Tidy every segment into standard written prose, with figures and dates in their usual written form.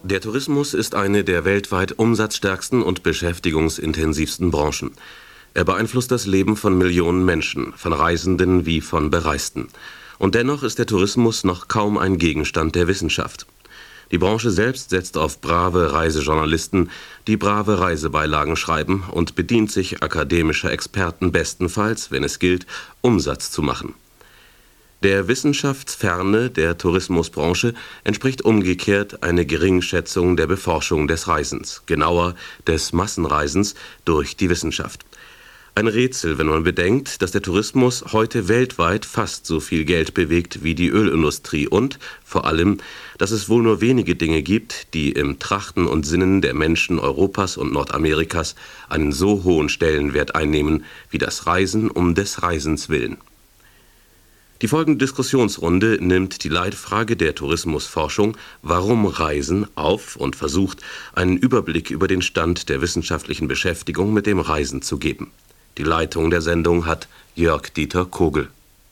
Der Tourismus ist eine der weltweit umsatzstärksten und beschäftigungsintensivsten Branchen. Er beeinflusst das Leben von Millionen Menschen, von Reisenden wie von Bereisten. Und dennoch ist der Tourismus noch kaum ein Gegenstand der Wissenschaft. Die Branche selbst setzt auf brave Reisejournalisten, die brave Reisebeilagen schreiben und bedient sich akademischer Experten bestenfalls, wenn es gilt, Umsatz zu machen. Der Wissenschaftsferne der Tourismusbranche entspricht umgekehrt eine Geringschätzung der Beforschung des Reisens, genauer des Massenreisens durch die Wissenschaft. Ein Rätsel, wenn man bedenkt, dass der Tourismus heute weltweit fast so viel Geld bewegt wie die Ölindustrie und, vor allem, dass es wohl nur wenige Dinge gibt, die im Trachten und Sinnen der Menschen Europas und Nordamerikas einen so hohen Stellenwert einnehmen wie das Reisen um des Reisens willen. Die folgende Diskussionsrunde nimmt die Leitfrage der Tourismusforschung „Warum Reisen?" auf und versucht, einen Überblick über den Stand der wissenschaftlichen Beschäftigung mit dem Reisen zu geben. Die Leitung der Sendung hat Jörg-Dieter Kogel.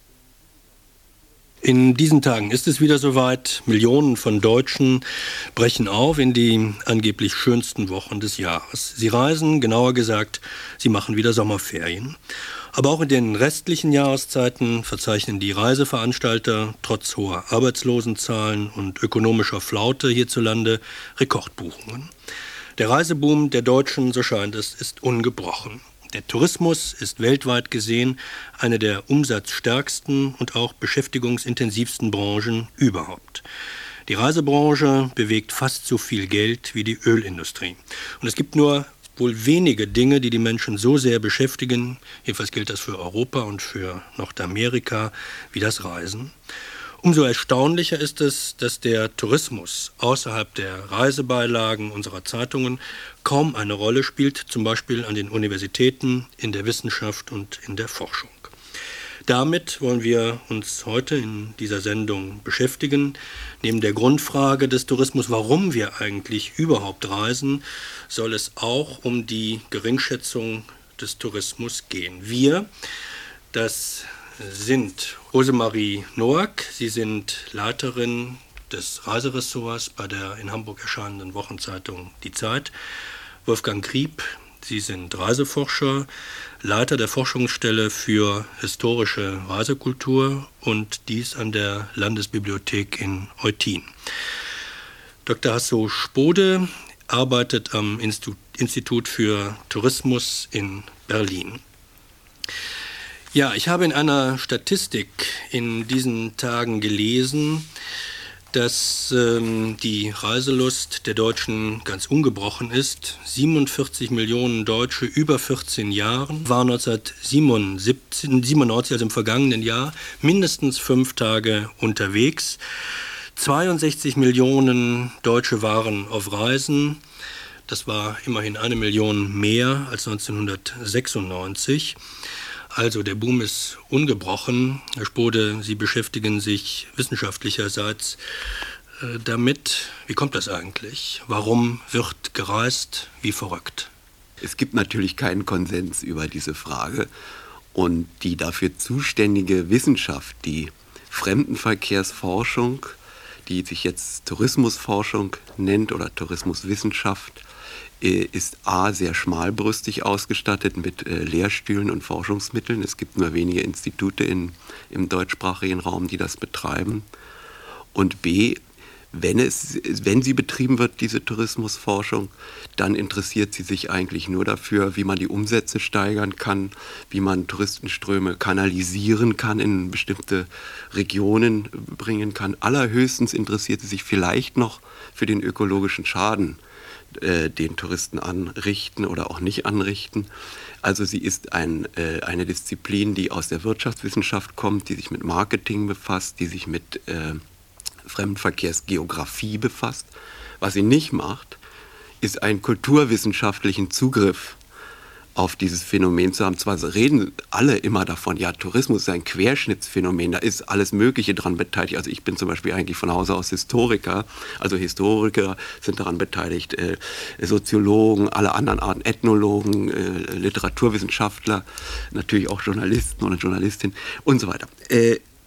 In diesen Tagen ist es wieder soweit. Millionen von Deutschen brechen auf in die angeblich schönsten Wochen des Jahres. Sie reisen, genauer gesagt, sie machen wieder Sommerferien. Aber auch in den restlichen Jahreszeiten verzeichnen die Reiseveranstalter trotz hoher Arbeitslosenzahlen und ökonomischer Flaute hierzulande Rekordbuchungen. Der Reiseboom der Deutschen, so scheint es, ist ungebrochen. Der Tourismus ist weltweit gesehen eine der umsatzstärksten und auch beschäftigungsintensivsten Branchen überhaupt. Die Reisebranche bewegt fast so viel Geld wie die Ölindustrie. Und es gibt nur wohl wenige Dinge, die die Menschen so sehr beschäftigen, jedenfalls gilt das für Europa und für Nordamerika, wie das Reisen. Umso erstaunlicher ist es, dass der Tourismus außerhalb der Reisebeilagen unserer Zeitungen kaum eine Rolle spielt, zum Beispiel an den Universitäten, in der Wissenschaft und in der Forschung. Damit wollen wir uns heute in dieser Sendung beschäftigen. Neben der Grundfrage des Tourismus, warum wir eigentlich überhaupt reisen, soll es auch um die Geringschätzung des Tourismus gehen. Wir, das sind Rosemarie Noack, Sie sind Leiterin des Reiseressorts bei der in Hamburg erscheinenden Wochenzeitung Die Zeit. Wolfgang Grieb, Sie sind Reiseforscher, Leiter der Forschungsstelle für historische Reisekultur und dies an der Landesbibliothek in Eutin. Dr. Hasso Spode arbeitet am Institut für Tourismus in Berlin. Ja, ich habe in einer Statistik in diesen Tagen gelesen, dass die Reiselust der Deutschen ganz ungebrochen ist. 47 Millionen Deutsche über 14 Jahren waren 1997, also im vergangenen Jahr, mindestens 5 Tage unterwegs. 62 Millionen Deutsche waren auf Reisen. Das war immerhin 1 Million mehr als 1996. Also der Boom ist ungebrochen. Herr Spode, Sie beschäftigen sich wissenschaftlicherseits damit. Wie kommt das eigentlich? Warum wird gereist wie verrückt? Es gibt natürlich keinen Konsens über diese Frage. Und die dafür zuständige Wissenschaft, die Fremdenverkehrsforschung, die sich jetzt Tourismusforschung nennt oder Tourismuswissenschaft, ist A, sehr schmalbrüstig ausgestattet mit Lehrstühlen und Forschungsmitteln. Es gibt nur wenige Institute im deutschsprachigen Raum, die das betreiben. Und B, wenn sie betrieben wird, diese Tourismusforschung, dann interessiert sie sich eigentlich nur dafür, wie man die Umsätze steigern kann, wie man Touristenströme kanalisieren kann, in bestimmte Regionen bringen kann. Allerhöchstens interessiert sie sich vielleicht noch für den ökologischen Schaden, den Touristen anrichten oder auch nicht anrichten. Also sie ist eine Disziplin, die aus der Wirtschaftswissenschaft kommt, die sich mit Marketing befasst, die sich mit Fremdenverkehrsgeografie befasst. Was sie nicht macht, ist einen kulturwissenschaftlichen Zugriff auf dieses Phänomen zu haben. Zwar reden alle immer davon, ja, Tourismus ist ein Querschnittsphänomen, da ist alles Mögliche dran beteiligt. Also ich bin zum Beispiel eigentlich von Hause aus Historiker, also Historiker sind daran beteiligt, Soziologen, alle anderen Arten, Ethnologen, Literaturwissenschaftler, natürlich auch Journalisten oder Journalistinnen und so weiter.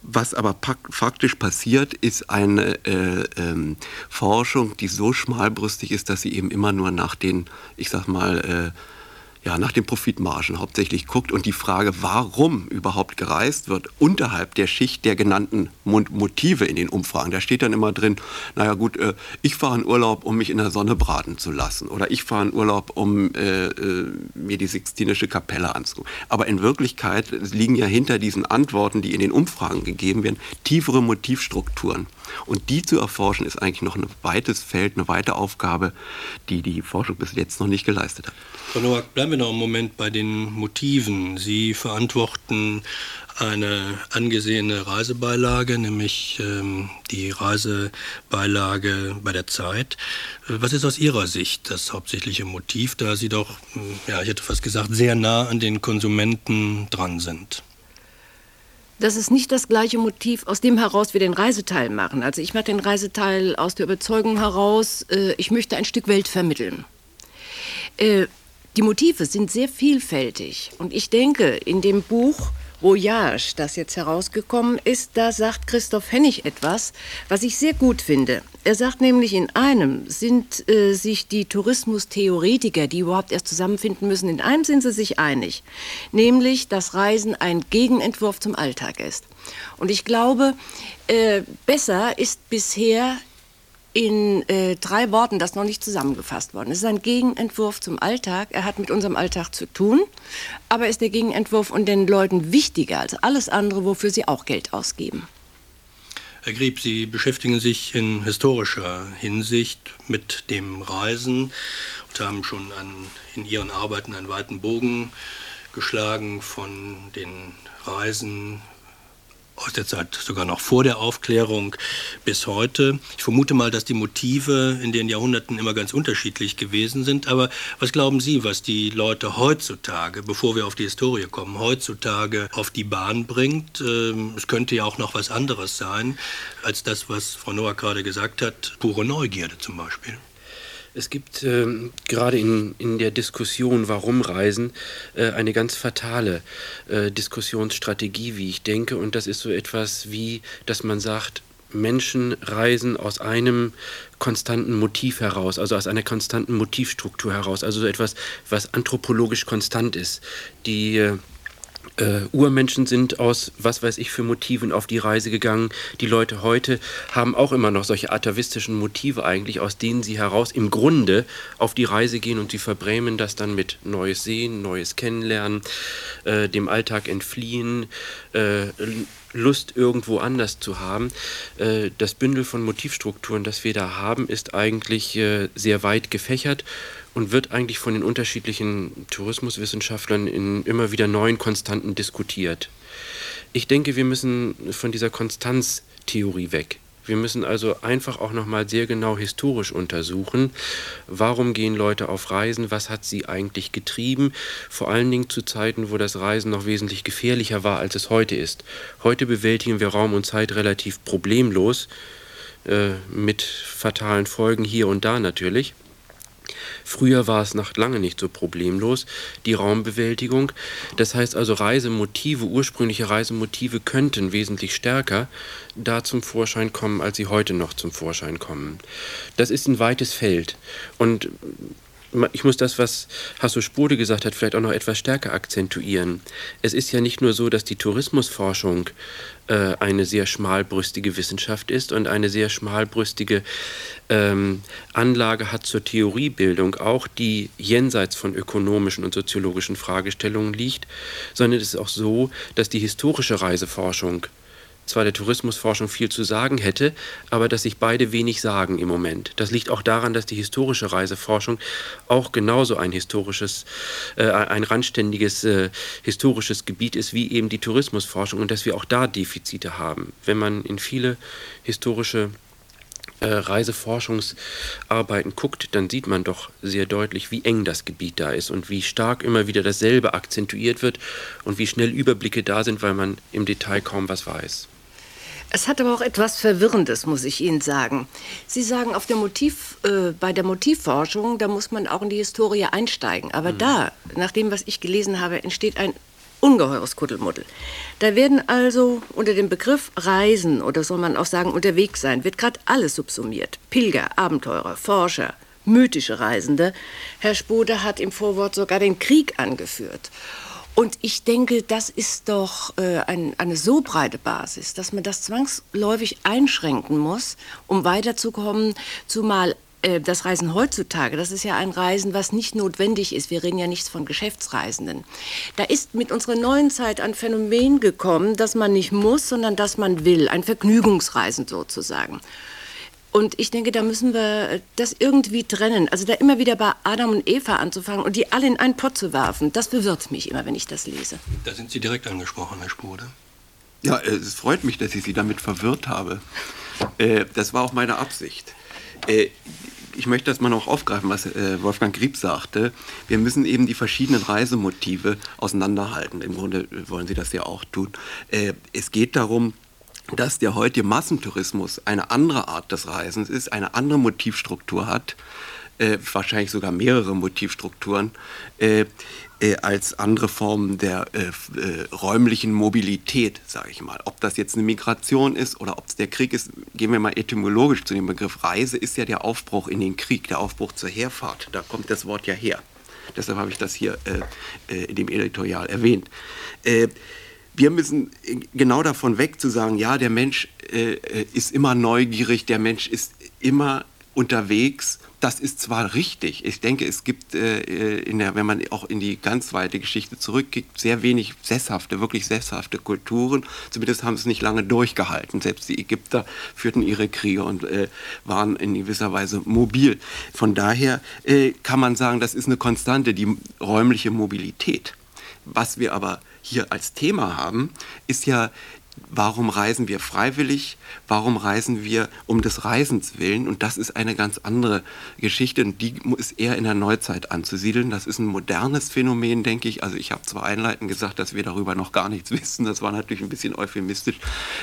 Was aber faktisch passiert, ist eine Forschung, die so schmalbrüstig ist, dass sie eben immer nur nach den, ich sag mal, nach den Profitmargen hauptsächlich guckt und die Frage, warum überhaupt gereist wird, unterhalb der Schicht der genannten Motive in den Umfragen. Da steht dann immer drin, naja gut, ich fahre in Urlaub, um mich in der Sonne braten zu lassen, oder ich fahre in Urlaub, um mir die Sixtinische Kapelle anzugucken. Aber in Wirklichkeit liegen ja hinter diesen Antworten, die in den Umfragen gegeben werden, tiefere Motivstrukturen. Und die zu erforschen, ist eigentlich noch ein weites Feld, eine weite Aufgabe, die die Forschung bis jetzt noch nicht geleistet hat. Frau Nowak, bleiben wir noch einen Moment bei den Motiven. Sie verantworten eine angesehene Reisebeilage, nämlich die Reisebeilage bei der Zeit. Was ist aus Ihrer Sicht das hauptsächliche Motiv, da Sie doch, ich hätte fast gesagt, sehr nah an den Konsumenten dran sind? Das ist nicht das gleiche Motiv, aus dem heraus wir den Reiseteil machen. Also ich mache den Reiseteil aus der Überzeugung heraus, ich möchte ein Stück Welt vermitteln. Die Motive sind sehr vielfältig. Und ich denke, in dem Buch Voyage, das jetzt herausgekommen ist, da sagt Christoph Hennig etwas, was ich sehr gut finde. Er sagt nämlich, in einem sind sich die Tourismustheoretiker, die überhaupt erst zusammenfinden müssen, in einem sind sie sich einig, nämlich, dass Reisen ein Gegenentwurf zum Alltag ist. Und ich glaube, besser ist bisher in 3 Worten das noch nicht zusammengefasst worden. Es ist ein Gegenentwurf zum Alltag. Er hat mit unserem Alltag zu tun, aber ist der Gegenentwurf und den Leuten wichtiger als alles andere, wofür sie auch Geld ausgeben. Herr Grieb, Sie beschäftigen sich in historischer Hinsicht mit dem Reisen und haben schon in Ihren Arbeiten einen weiten Bogen geschlagen von den Reisen aus der Zeit sogar noch vor der Aufklärung bis heute. Ich vermute mal, dass die Motive in den Jahrhunderten immer ganz unterschiedlich gewesen sind. Aber was glauben Sie, was die Leute heutzutage, bevor wir auf die Historie kommen, heutzutage auf die Bahn bringt? Es könnte ja auch noch was anderes sein, als das, was Frau Nowak gerade gesagt hat, pure Neugierde zum Beispiel. Es gibt gerade in der Diskussion, warum Reisen, eine ganz fatale Diskussionsstrategie, wie ich denke. Und das ist so etwas wie, dass man sagt, Menschen reisen aus einem konstanten Motiv heraus, also aus einer konstanten Motivstruktur heraus. Also so etwas, was anthropologisch konstant ist. Die Urmenschen sind aus, was weiß ich, für Motiven auf die Reise gegangen. Die Leute heute haben auch immer noch solche atavistischen Motive eigentlich, aus denen sie heraus im Grunde auf die Reise gehen und sie verbrämen das dann mit Neues sehen, Neues kennenlernen, dem Alltag entfliehen, Lust irgendwo anders zu haben. Das Bündel von Motivstrukturen, das wir da haben, ist eigentlich sehr weit gefächert und wird eigentlich von den unterschiedlichen Tourismuswissenschaftlern in immer wieder neuen Konstanten diskutiert. Ich denke, wir müssen von dieser Konstanztheorie weg. Wir müssen also einfach auch nochmal sehr genau historisch untersuchen, warum gehen Leute auf Reisen, was hat sie eigentlich getrieben, vor allen Dingen zu Zeiten, wo das Reisen noch wesentlich gefährlicher war, als es heute ist. Heute bewältigen wir Raum und Zeit relativ problemlos, mit fatalen Folgen hier und da natürlich. Früher war es noch lange nicht so problemlos, die Raumbewältigung. Das heißt also, Reisemotive, ursprüngliche Reisemotive könnten wesentlich stärker da zum Vorschein kommen, als sie heute noch zum Vorschein kommen. Das ist ein weites Feld. Und ich muss das, was Hasso Spode gesagt hat, vielleicht auch noch etwas stärker akzentuieren. Es ist ja nicht nur so, dass die Tourismusforschung eine sehr schmalbrüstige Wissenschaft ist und eine sehr schmalbrüstige Anlage hat zur Theoriebildung, auch die jenseits von ökonomischen und soziologischen Fragestellungen liegt, sondern es ist auch so, dass die historische Reiseforschung zwar der Tourismusforschung viel zu sagen hätte, aber dass sich beide wenig sagen im Moment. Das liegt auch daran, dass die historische Reiseforschung auch genauso ein randständiges historisches Gebiet ist wie eben die Tourismusforschung und dass wir auch da Defizite haben. Wenn man in viele historische Reiseforschungsarbeiten guckt, dann sieht man doch sehr deutlich, wie eng das Gebiet da ist und wie stark immer wieder dasselbe akzentuiert wird und wie schnell Überblicke da sind, weil man im Detail kaum was weiß. Es hat aber auch etwas Verwirrendes, muss ich Ihnen sagen. Sie sagen, bei der Motivforschung, da muss man auch in die Historie einsteigen. Aber da, nach dem, was ich gelesen habe, entsteht ein Ungeheures Kuddelmuddel. Da werden also unter dem Begriff Reisen, oder soll man auch sagen unterwegs sein, wird gerade alles subsumiert. Pilger, Abenteurer, Forscher, mythische Reisende. Herr Spode hat im Vorwort sogar den Krieg angeführt. Und ich denke, das ist doch eine so breite Basis, dass man das zwangsläufig einschränken muss, um weiterzukommen, zumal das Reisen heutzutage, das ist ja ein Reisen, was nicht notwendig ist. Wir reden ja nicht von Geschäftsreisenden. Da ist mit unserer neuen Zeit ein Phänomen gekommen, dass man nicht muss, sondern dass man will. Ein Vergnügungsreisen sozusagen. Und ich denke, da müssen wir das irgendwie trennen. Also da immer wieder bei Adam und Eva anzufangen und die alle in einen Pott zu werfen, das bewirrt mich immer, wenn ich das lese. Da sind Sie direkt angesprochen, Herr Spode. Ja, es freut mich, dass ich Sie damit verwirrt habe. Das war auch meine Absicht. Ich möchte das mal noch aufgreifen, was Wolfgang Grieb sagte. Wir müssen eben die verschiedenen Reisemotive auseinanderhalten. Im Grunde wollen Sie das ja auch tun. Es geht darum, dass der heutige Massentourismus eine andere Art des Reisens ist, eine andere Motivstruktur hat, wahrscheinlich sogar mehrere Motivstrukturen, als andere Formen der räumlichen Mobilität, sage ich mal. Ob das jetzt eine Migration ist oder ob es der Krieg ist, gehen wir mal etymologisch zu dem Begriff. Reise ist ja der Aufbruch in den Krieg, der Aufbruch zur Heerfahrt. Da kommt das Wort ja her. Deshalb habe ich das hier in dem Editorial erwähnt. Wir müssen genau davon weg zu sagen, ja, der Mensch ist immer neugierig, der Mensch ist immer unterwegs. Das ist zwar richtig. Ich denke, es gibt, wenn man auch in die ganz weite Geschichte zurückgeht, sehr wenig wirklich sesshafte Kulturen. Zumindest haben es nicht lange durchgehalten. Selbst die Ägypter führten ihre Kriege und waren in gewisser Weise mobil. Von daher kann man sagen, das ist eine Konstante, die räumliche Mobilität. Was wir aber hier als Thema haben, ist ja, warum reisen wir freiwillig? Warum reisen wir um des Reisens willen? Und das ist eine ganz andere Geschichte und die ist eher in der Neuzeit anzusiedeln. Das ist ein modernes Phänomen, denke ich. Also ich habe zwar einleitend gesagt, dass wir darüber noch gar nichts wissen. Das war natürlich ein bisschen euphemistisch.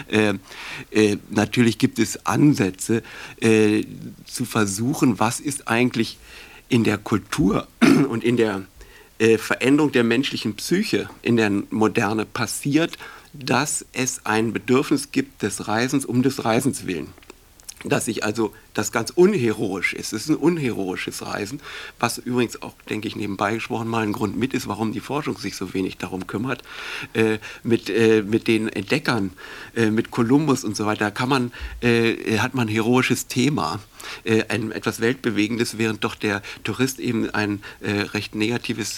Natürlich gibt es Ansätze zu versuchen, was ist eigentlich in der Kultur und in der Veränderung der menschlichen Psyche in der Moderne passiert, dass es ein Bedürfnis gibt des Reisens um des Reisens willen. Dass sich also das ganz unheroisch ist. Es ist ein unheroisches Reisen, was übrigens auch, denke ich, nebenbei gesprochen mal ein Grund mit ist, warum die Forschung sich so wenig darum kümmert. Mit den Entdeckern, mit Kolumbus und so weiter, hat man ein heroisches Thema. Etwas Weltbewegendes, während doch der Tourist eben ein recht negatives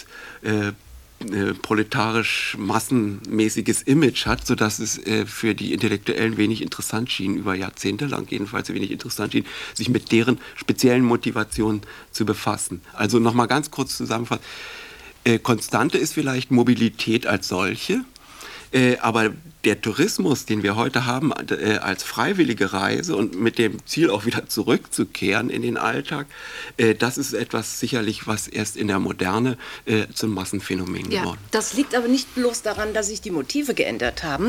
proletarisch massenmäßiges Image hat, sodass es für die Intellektuellen wenig interessant schien, über Jahrzehnte lang jedenfalls wenig interessant schien, sich mit deren speziellen Motivationen zu befassen. Also nochmal ganz kurz zusammenfassen. Konstante ist vielleicht Mobilität als solche, aber der Tourismus, den wir heute haben, als freiwillige Reise und mit dem Ziel auch wieder zurückzukehren in den Alltag, das ist etwas sicherlich, was erst in der Moderne zum Massenphänomen geworden ist. Das liegt aber nicht bloß daran, dass sich die Motive geändert haben.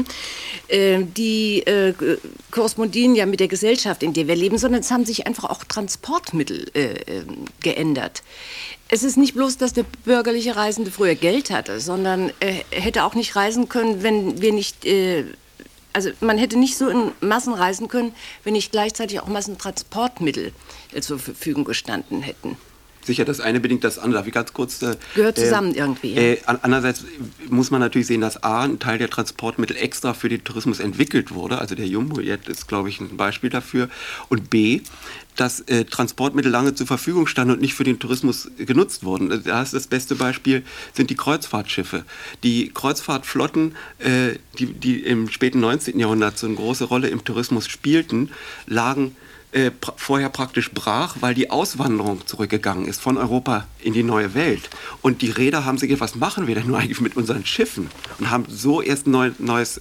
Die korrespondieren ja mit der Gesellschaft, in der wir leben, sondern es haben sich einfach auch Transportmittel geändert. Es ist nicht bloß, dass der bürgerliche Reisende früher Geld hatte, sondern er hätte auch nicht reisen können, wenn wir nicht, also man hätte nicht so in Massen reisen können, wenn nicht gleichzeitig auch Massentransportmittel zur Verfügung gestanden hätten. Sicher, das eine bedingt das andere. Darf ich ganz kurz... Gehört zusammen irgendwie. Ja. Andererseits muss man natürlich sehen, dass A, ein Teil der Transportmittel extra für den Tourismus entwickelt wurde. Also der Jumbo-Jet ist, glaube ich, ein Beispiel dafür. Und B, dass Transportmittel lange zur Verfügung standen und nicht für den Tourismus genutzt wurden. Da ist das beste Beispiel, sind die Kreuzfahrtschiffe. Die Kreuzfahrtflotten, die im späten 19. Jahrhundert so eine große Rolle im Tourismus spielten, lagen vorher praktisch brach, weil die Auswanderung zurückgegangen ist von Europa in die neue Welt. Und die Reeder haben sich gedacht, was machen wir denn nur eigentlich mit unseren Schiffen? Und haben so erst ein neues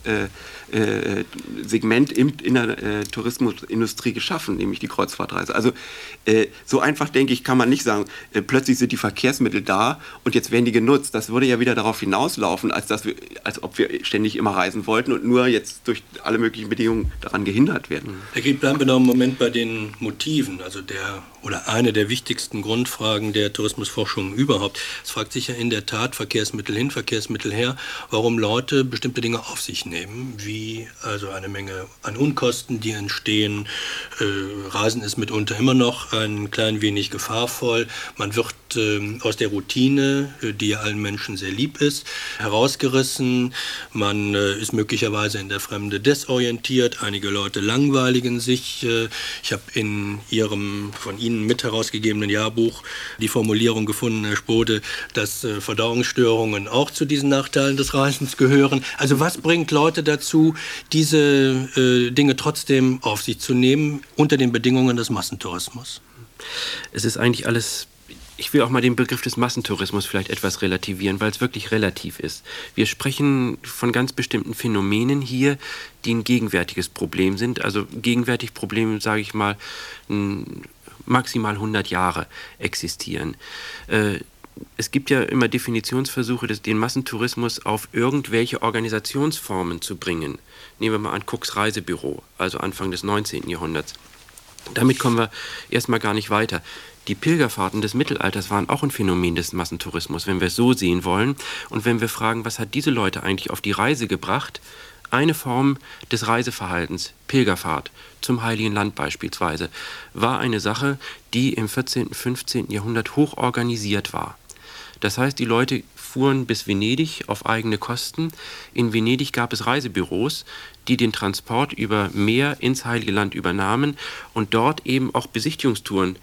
Segment in der Tourismusindustrie geschaffen, nämlich die Kreuzfahrtreise. Also so einfach, denke ich, kann man nicht sagen, plötzlich sind die Verkehrsmittel da und jetzt werden die genutzt. Das würde ja wieder darauf hinauslaufen, als ob wir ständig immer reisen wollten und nur jetzt durch alle möglichen Bedingungen daran gehindert werden. Herr Grieb, bleiben wir noch einen Moment bei den Motiven, also der oder eine der wichtigsten Grundfragen der Tourismusforschung überhaupt. Es fragt sich ja in der Tat, Verkehrsmittel hin, Verkehrsmittel her, warum Leute bestimmte Dinge auf sich nehmen, wie also eine Menge an Unkosten, die entstehen. Reisen ist mitunter immer noch ein klein wenig gefahrvoll. Man wird aus der Routine, die ja allen Menschen sehr lieb ist, herausgerissen. Man ist möglicherweise in der Fremde desorientiert. Einige Leute langweiligen sich. Ich habe in Ihrem von Ihnen mit herausgegebenen Jahrbuch die Formulierung gefunden, Herr Spode, dass Verdauungsstörungen auch zu diesen Nachteilen des Reisens gehören. Also was bringt Leute dazu, diese Dinge trotzdem auf sich zu nehmen unter den Bedingungen des Massentourismus? Es ist eigentlich alles. Ich will auch mal den Begriff des Massentourismus vielleicht etwas relativieren, weil es wirklich relativ ist. Wir sprechen von ganz bestimmten Phänomenen hier, die ein gegenwärtiges Problem sind. Also gegenwärtig Probleme, sage ich mal, maximal 100 Jahre existieren. Es gibt ja immer Definitionsversuche, den Massentourismus auf irgendwelche Organisationsformen zu bringen. Nehmen wir mal an Cooks Reisebüro, also Anfang des 19. Jahrhunderts. Damit kommen wir erstmal gar nicht weiter. Die Pilgerfahrten des Mittelalters waren auch ein Phänomen des Massentourismus, wenn wir es so sehen wollen. Und wenn wir fragen, was hat diese Leute eigentlich auf die Reise gebracht? Eine Form des Reiseverhaltens, Pilgerfahrt zum Heiligen Land beispielsweise, war eine Sache, die im 14., 15. Jahrhundert hoch organisiert war. Das heißt, die Leute fuhren bis Venedig auf eigene Kosten. In Venedig gab es Reisebüros, die den Transport über Meer ins Heilige Land übernahmen und dort eben auch Besichtigungstouren,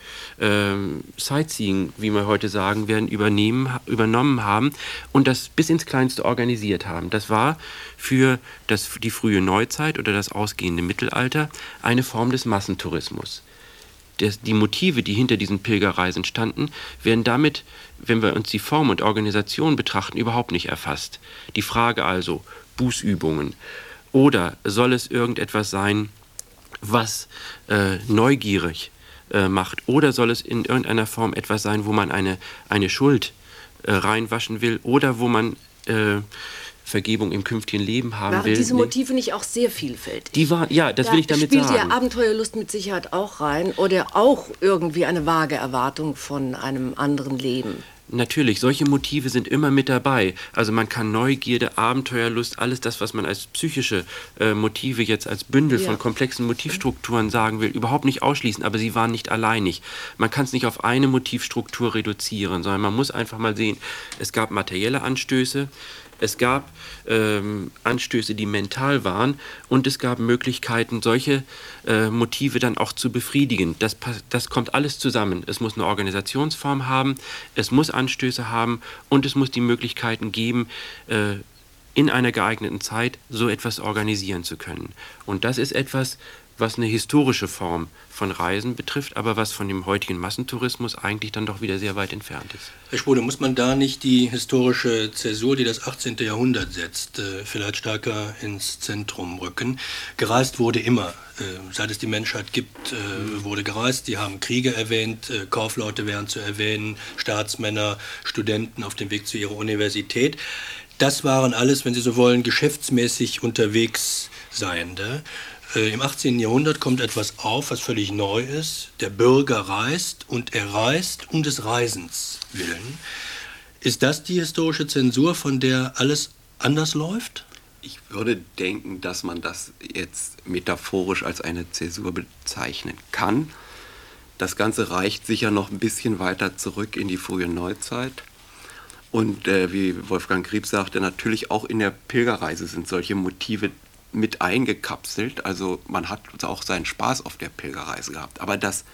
Sightseeing, wie wir heute sagen werden, übernommen haben und das bis ins Kleinste organisiert haben. Das war für die frühe Neuzeit oder das ausgehende Mittelalter eine Form des Massentourismus. Die Motive, die hinter diesen Pilgerreisen standen, werden damit, wenn wir uns die Form und Organisation betrachten, überhaupt nicht erfasst. Die Frage also, Bußübungen, oder soll es irgendetwas sein, was neugierig macht, oder soll es in irgendeiner Form etwas sein, wo man eine Schuld reinwaschen will, oder wo man Vergebung im künftigen Leben haben will. Waren diese Motive nicht auch sehr vielfältig? Das will ich damit sagen. Da spielt ja Abenteuerlust mit Sicherheit auch rein oder auch irgendwie eine vage Erwartung von einem anderen Leben. Natürlich, solche Motive sind immer mit dabei. Also man kann Neugierde, Abenteuerlust, alles das, was man als psychische Motive jetzt als Bündel von komplexen Motivstrukturen sagen will, überhaupt nicht ausschließen, aber sie waren nicht alleinig. Man kann es nicht auf eine Motivstruktur reduzieren, sondern man muss einfach mal sehen, es gab materielle Anstöße, es gab Anstöße, die mental waren und es gab Möglichkeiten, solche Motive dann auch zu befriedigen. Das kommt alles zusammen. Es muss eine Organisationsform haben, es muss Anstöße haben und es muss die Möglichkeiten geben, in einer geeigneten Zeit so etwas organisieren zu können. Und das ist etwas, was eine historische Form von Reisen betrifft, aber was von dem heutigen Massentourismus eigentlich dann doch wieder sehr weit entfernt ist. Herr Spode, muss man da nicht die historische Zäsur, die das 18. Jahrhundert setzt, vielleicht stärker ins Zentrum rücken? Gereist wurde immer. Seit es die Menschheit gibt, wurde gereist. Sie haben Kriege erwähnt, Kaufleute wären zu erwähnen, Staatsmänner, Studenten auf dem Weg zu ihrer Universität. Das waren alles, wenn Sie so wollen, geschäftsmäßig unterwegs Seiende. Im 18. Jahrhundert kommt etwas auf, was völlig neu ist. Der Bürger reist und er reist um des Reisens willen. Ist das die historische Zensur, von der alles anders läuft? Ich würde denken, dass man das jetzt metaphorisch als eine Zäsur bezeichnen kann. Das Ganze reicht sicher noch ein bisschen weiter zurück in die frühe Neuzeit. Und wie Wolfgang Grieb sagte, natürlich auch in der Pilgerreise sind solche Motive mit eingekapselt, also man hat auch seinen Spaß auf der Pilgerreise gehabt. Aber das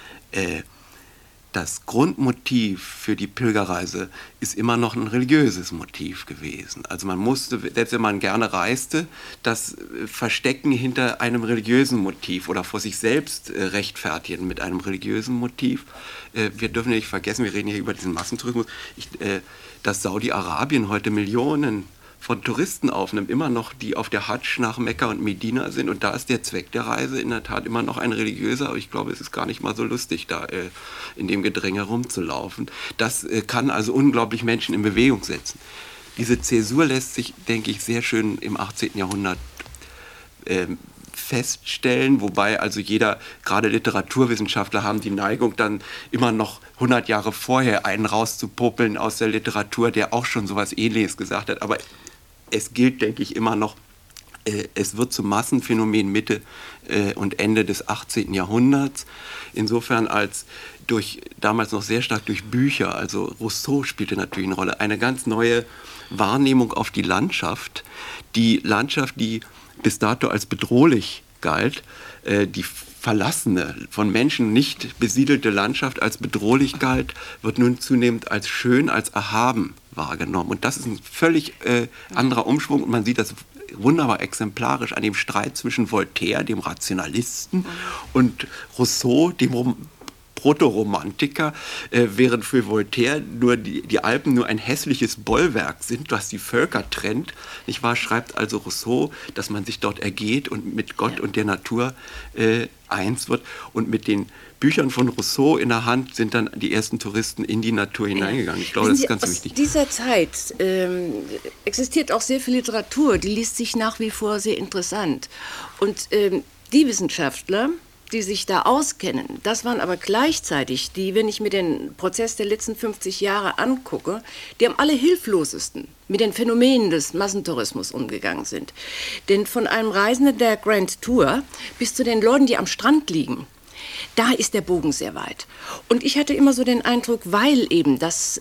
Grundmotiv für die Pilgerreise ist immer noch ein religiöses Motiv gewesen. Also man musste, selbst wenn man gerne reiste, das verstecken hinter einem religiösen Motiv oder vor sich selbst rechtfertigen mit einem religiösen Motiv. Wir dürfen nicht vergessen, wir reden hier über diesen Massentourismus, dass Saudi-Arabien heute Millionen von Touristen aufnimmt, immer noch die auf der Hadsch nach Mekka und Medina sind. Und da ist der Zweck der Reise in der Tat immer noch ein religiöser. Aber ich glaube, es ist gar nicht mal so lustig, da in dem Gedränge rumzulaufen. Das kann also unglaublich Menschen in Bewegung setzen. Diese Zäsur lässt sich, denke ich, sehr schön im 18. Jahrhundert feststellen, wobei also gerade Literaturwissenschaftler haben die Neigung, dann immer noch 100 Jahre vorher einen rauszupopeln aus der Literatur, der auch schon sowas Ähnliches gesagt hat. Aber es gilt, denke ich, immer noch, es wird zum Massenphänomen Mitte und Ende des 18. Jahrhunderts. Insofern als damals noch sehr stark durch Bücher, also Rousseau spielte natürlich eine Rolle, eine ganz neue Wahrnehmung auf die Landschaft, die bis dato als bedrohlich galt, die verlassene, von Menschen nicht besiedelte Landschaft als bedrohlich galt, wird nun zunehmend als schön, als erhaben wahrgenommen. Und das ist ein völlig anderer Umschwung und man sieht das wunderbar exemplarisch an dem Streit zwischen Voltaire, dem Rationalisten, und Rousseau, dem Protoromantiker, während für Voltaire die Alpen nur ein hässliches Bollwerk sind, was die Völker trennt. Nicht wahr? Schreibt also Rousseau, dass man sich dort ergeht und mit Gott und der Natur eins wird. Und mit den Büchern von Rousseau in der Hand sind dann die ersten Touristen in die Natur hineingegangen. Ich glaube, das ist ganz wichtig. Aus dieser Zeit existiert auch sehr viel Literatur, die liest sich nach wie vor sehr interessant. Und die Wissenschaftler, die sich da auskennen, das waren aber gleichzeitig die, wenn ich mir den Prozess der letzten 50 Jahre angucke, die am allerhilflosesten mit den Phänomenen des Massentourismus umgegangen sind. Denn von einem Reisenden der Grand Tour bis zu den Leuten, die am Strand liegen, da ist der Bogen sehr weit. Und ich hatte immer so den Eindruck, weil eben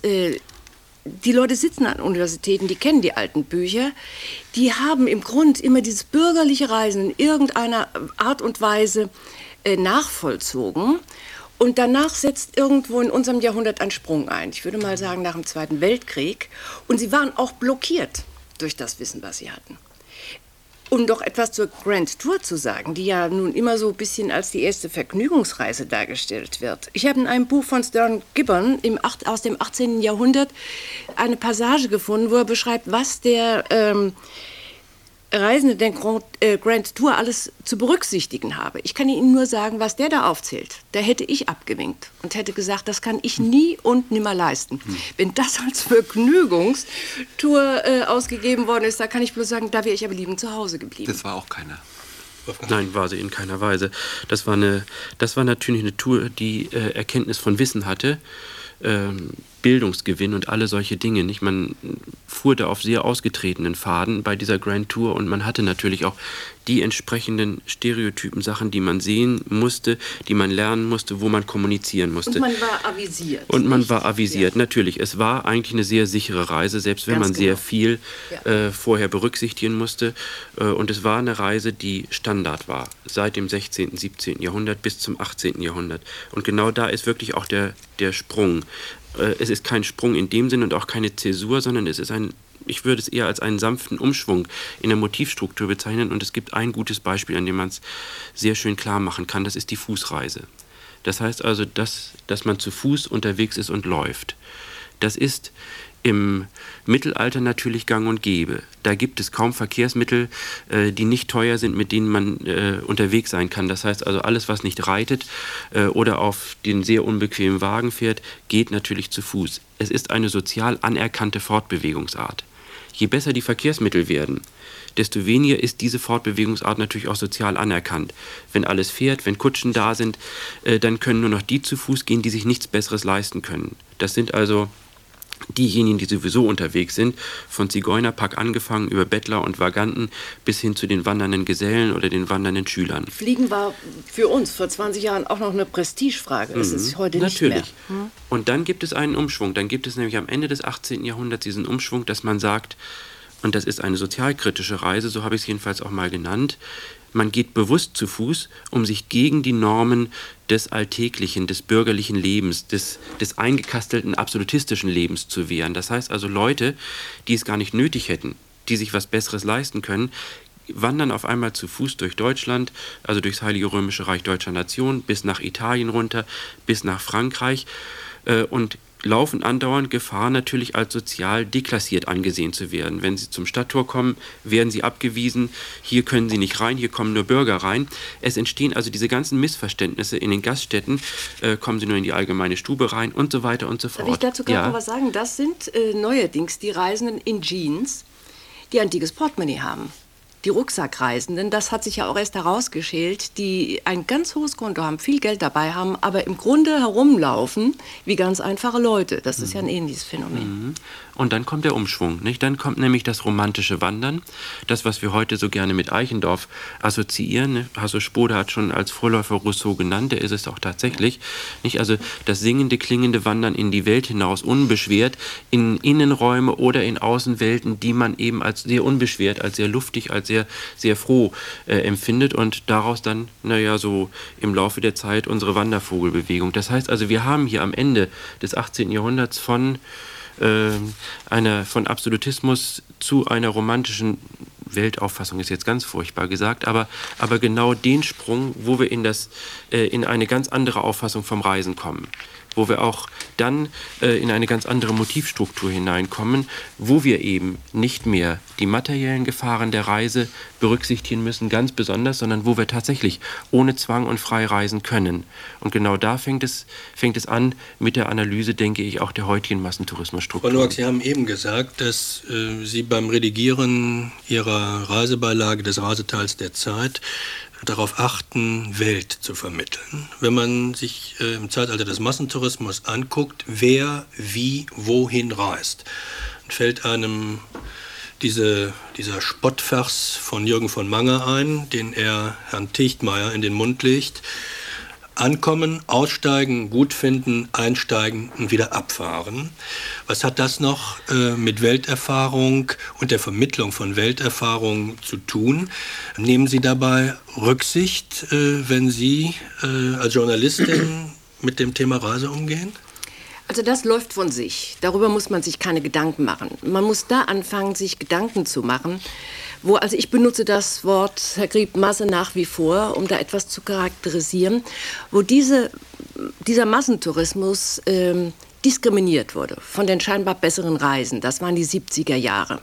die Leute sitzen an Universitäten, die kennen die alten Bücher, die haben im Grund immer dieses bürgerliche Reisen in irgendeiner Art und Weise nachvollzogen. Und danach setzt irgendwo in unserem Jahrhundert ein Sprung ein. Ich würde mal sagen, nach dem Zweiten Weltkrieg. Und sie waren auch blockiert durch das Wissen, was sie hatten. Um doch etwas zur Grand Tour zu sagen, die ja nun immer so ein bisschen als die erste Vergnügungsreise dargestellt wird. Ich habe in einem Buch von Stern Gibbon aus dem 18. Jahrhundert eine Passage gefunden, wo er beschreibt, was der Reisende der Grand Tour alles zu berücksichtigen habe. Ich kann Ihnen nur sagen, was der da aufzählt. Da hätte ich abgewinkt und hätte gesagt, das kann ich nie und nimmer leisten. Wenn das als Vergnügungstour ausgegeben worden ist, da kann ich bloß sagen, da wäre ich aber liebend zu Hause geblieben. Das war auch keiner. Nein, war sie in keiner Weise. Das war natürlich eine Tour, die Erkenntnis von Wissen hatte, Bildungsgewinn und alle solche Dinge. Nicht? Man fuhr da auf sehr ausgetretenen Pfaden bei dieser Grand Tour und man hatte natürlich auch die entsprechenden Stereotypen, Sachen, die man sehen musste, die man lernen musste, wo man kommunizieren musste. Und man war avisiert. Und man war avisiert, natürlich. Es war eigentlich eine sehr sichere Reise, selbst wenn man sehr viel vorher berücksichtigen musste. Und es war eine Reise, die Standard war, seit dem 16., 17. Jahrhundert bis zum 18. Jahrhundert. Und genau da ist wirklich auch der Sprung. Es ist kein Sprung in dem Sinn und auch keine Zäsur, sondern es ist ich würde es eher als einen sanften Umschwung in der Motivstruktur bezeichnen. Und es gibt ein gutes Beispiel, an dem man es sehr schön klar machen kann. Das ist die Fußreise. Das heißt also, dass man zu Fuß unterwegs ist und läuft. Das ist im Mittelalter natürlich gang und gäbe. Da gibt es kaum Verkehrsmittel, die nicht teuer sind, mit denen man unterwegs sein kann. Das heißt also, alles, was nicht reitet oder auf den sehr unbequemen Wagen fährt, geht natürlich zu Fuß. Es ist eine sozial anerkannte Fortbewegungsart. Je besser die Verkehrsmittel werden, desto weniger ist diese Fortbewegungsart natürlich auch sozial anerkannt. Wenn alles fährt, wenn Kutschen da sind, dann können nur noch die zu Fuß gehen, die sich nichts Besseres leisten können. Das sind also diejenigen, die sowieso unterwegs sind, von Zigeunerpack angefangen über Bettler und Vaganten bis hin zu den wandernden Gesellen oder den wandernden Schülern. Fliegen war für uns vor 20 Jahren auch noch eine Prestigefrage. Das ist heute nicht mehr. Natürlich. Und dann gibt es einen Umschwung. Dann gibt es nämlich am Ende des 18. Jahrhunderts diesen Umschwung, dass man sagt, und das ist eine sozialkritische Reise, so habe ich es jedenfalls auch mal genannt, man geht bewusst zu Fuß, um sich gegen die Normen des alltäglichen, des bürgerlichen Lebens, des eingekastelten absolutistischen Lebens zu wehren. Das heißt also, Leute, die es gar nicht nötig hätten, die sich was Besseres leisten können, wandern auf einmal zu Fuß durch Deutschland, also durchs Heilige Römische Reich Deutscher Nation, bis nach Italien runter, bis nach Frankreich und laufen andauernd Gefahr, natürlich als sozial deklassiert angesehen zu werden. Wenn sie zum Stadttor kommen, werden sie abgewiesen. Hier können sie nicht rein, hier kommen nur Bürger rein. Es entstehen also diese ganzen Missverständnisse in den Gaststätten. Kommen sie nur in die allgemeine Stube rein und so weiter und so fort. Darf ich dazu gerade noch was sagen? Das sind neuerdings die Reisenden in Jeans, die ein dickes Portemonnaie haben. die Rucksackreisenden, das hat sich ja auch erst herausgeschält, die ein ganz hohes Konto haben, viel Geld dabei haben, aber im Grunde herumlaufen wie ganz einfache Leute. Das ist ja ein ähnliches Phänomen. Und dann kommt der Umschwung, nicht? Dann kommt nämlich das romantische Wandern, das, was wir heute so gerne mit Eichendorff assoziieren. Ne? Hasso Spode hat schon als Vorläufer Rousseau genannt, der ist es auch tatsächlich. Nicht? Also das singende, klingende Wandern in die Welt hinaus, unbeschwert, in Innenräume oder in Außenwelten, die man eben als sehr unbeschwert, als sehr luftig, als sehr, sehr froh empfindet und daraus dann, so im Laufe der Zeit unsere Wandervogelbewegung. Das heißt also, wir haben hier am Ende des 18. Jahrhunderts von Absolutismus zu einer romantischen Weltauffassung, ist jetzt ganz furchtbar gesagt, aber genau den Sprung, wo wir in eine ganz andere Auffassung vom Reisen kommen, wo wir auch dann in eine ganz andere Motivstruktur hineinkommen, wo wir eben nicht mehr die materiellen Gefahren der Reise berücksichtigen müssen, ganz besonders, sondern wo wir tatsächlich ohne Zwang und frei reisen können. Und genau da fängt es an mit der Analyse, denke ich, auch der heutigen Massentourismusstruktur. Frau Noack, Sie haben eben gesagt, dass Sie beim Redigieren Ihrer Reisebeilage des Reiseteils der Zeit darauf achten, Welt zu vermitteln. Wenn man sich im Zeitalter des Massentourismus anguckt, wer wie wohin reist, dann fällt einem dieser Spottvers von Jürgen von Manger ein, den er Herrn Tichtmeier in den Mund legt. Ankommen, aussteigen, gut finden, einsteigen und wieder abfahren. Was hat das noch mit Welterfahrung und der Vermittlung von Welterfahrung zu tun? Nehmen Sie dabei Rücksicht, wenn Sie als Journalistin mit dem Thema Reise umgehen? Also das läuft von sich. Darüber muss man sich keine Gedanken machen. Man muss da anfangen, sich Gedanken zu machen, also ich benutze das Wort, Herr Grieb, Masse nach wie vor, um da etwas zu charakterisieren, wo dieser Massentourismus diskriminiert wurde von den scheinbar besseren Reisen. Das waren die 70er Jahre.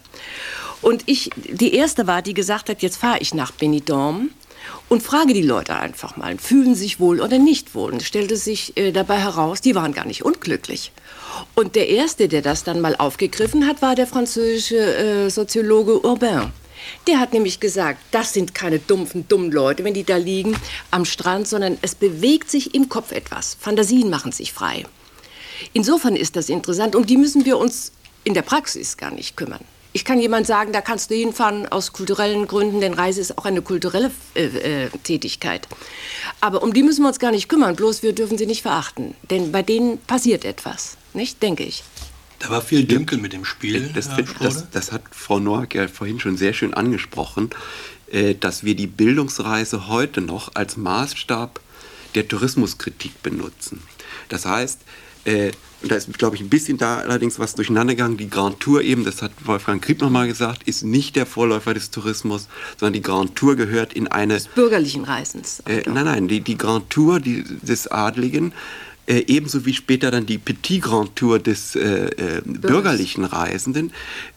Und die erste war, die gesagt hat, jetzt fahre ich nach Benidorm und frage die Leute einfach mal, fühlen sie sich wohl oder nicht wohl. Und es stellte sich dabei heraus, die waren gar nicht unglücklich. Und der Erste, der das dann mal aufgegriffen hat, war der französische Soziologe Urbain. Der hat nämlich gesagt, das sind keine dummen Leute, wenn die da liegen am Strand, sondern es bewegt sich im Kopf etwas. Fantasien machen sich frei. Insofern ist das interessant, um die müssen wir uns in der Praxis gar nicht kümmern. Ich kann jemand sagen, da kannst du hinfahren aus kulturellen Gründen, denn Reise ist auch eine kulturelle Tätigkeit. Aber um die müssen wir uns gar nicht kümmern, bloß wir dürfen sie nicht verachten. Denn bei denen passiert etwas, nicht, denke ich. Da war viel Dünkel mit dem Spiel. Das hat Frau Noack ja vorhin schon sehr schön angesprochen, dass wir die Bildungsreise heute noch als Maßstab der Tourismuskritik benutzen. Das heißt, und da ist, glaube ich, ein bisschen da allerdings was durcheinander gegangen. Die Grand Tour eben, das hat Wolfgang Grieb nochmal gesagt, ist nicht der Vorläufer des Tourismus, sondern die Grand Tour gehört in eine... Des bürgerlichen Reisens. Nein, die Grand Tour des Adligen, ebenso wie später dann die Petit Grand Tour des bürgerlichen Reisenden,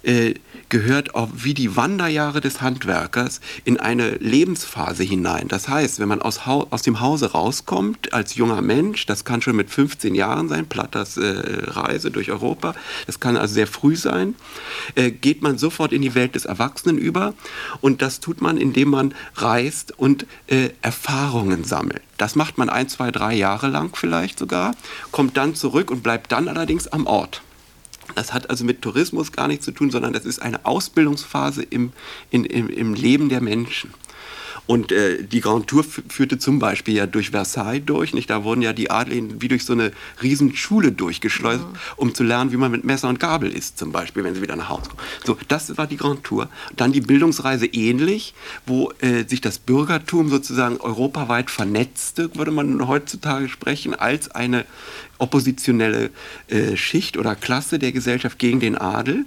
gehört auch wie die Wanderjahre des Handwerkers in eine Lebensphase hinein. Das heißt, wenn man aus dem Hause rauskommt als junger Mensch, das kann schon mit 15 Jahren sein, Platters Reise durch Europa, das kann also sehr früh sein, geht man sofort in die Welt des Erwachsenen über und das tut man, indem man reist und Erfahrungen sammelt. Das macht man 1, 2, 3 Jahre lang vielleicht sogar, kommt dann zurück und bleibt dann allerdings am Ort. Das hat also mit Tourismus gar nichts zu tun, sondern das ist eine Ausbildungsphase im Leben der Menschen. Und die Grand Tour führte zum Beispiel ja durch Versailles durch. Nicht? Da wurden ja die Adligen wie durch so eine Riesenschule durchgeschleust, um zu lernen, wie man mit Messer und Gabel isst, zum Beispiel, wenn sie wieder nach Hause kommen. So, das war die Grand Tour. Dann die Bildungsreise ähnlich, wo sich das Bürgertum sozusagen europaweit vernetzte, würde man heutzutage sprechen, als eine oppositionelle Schicht oder Klasse der Gesellschaft gegen den Adel.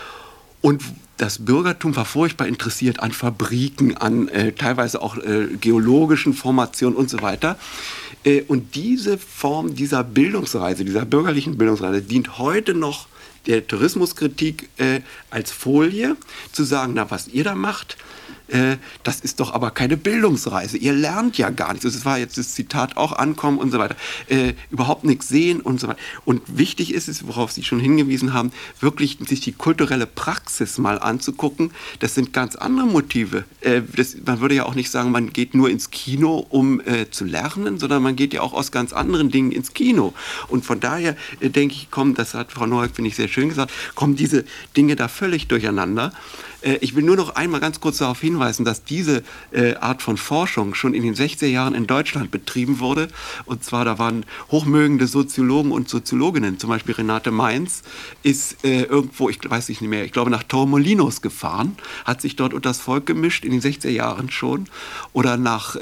Und das Bürgertum war furchtbar interessiert an Fabriken, an teilweise auch geologischen Formationen und so weiter. Und diese Form dieser Bildungsreise, dieser bürgerlichen Bildungsreise, dient heute noch der Tourismuskritik als Folie, zu sagen, na, was ihr da macht, das ist doch aber keine Bildungsreise. Ihr lernt ja gar nichts. Das war jetzt das Zitat auch, ankommen und so weiter. Überhaupt nichts sehen und so weiter. Und wichtig ist es, worauf Sie schon hingewiesen haben, wirklich sich die kulturelle Praxis mal anzugucken. Das sind ganz andere Motive. Man würde ja auch nicht sagen, man geht nur ins Kino, um zu lernen, sondern man geht ja auch aus ganz anderen Dingen ins Kino. Und von daher denke ich, das hat Frau Noack, finde ich, sehr schön gesagt, kommen diese Dinge da völlig durcheinander. Ich will nur noch einmal ganz kurz darauf hinweisen, dass diese Art von Forschung schon in den 60er Jahren in Deutschland betrieben wurde. Und zwar, da waren hochmögende Soziologen und Soziologinnen, zum Beispiel Renate Mainz, ist irgendwo, ich weiß nicht mehr, ich glaube nach Torremolinos gefahren, hat sich dort unter das Volk gemischt, in den 60er Jahren schon, oder nach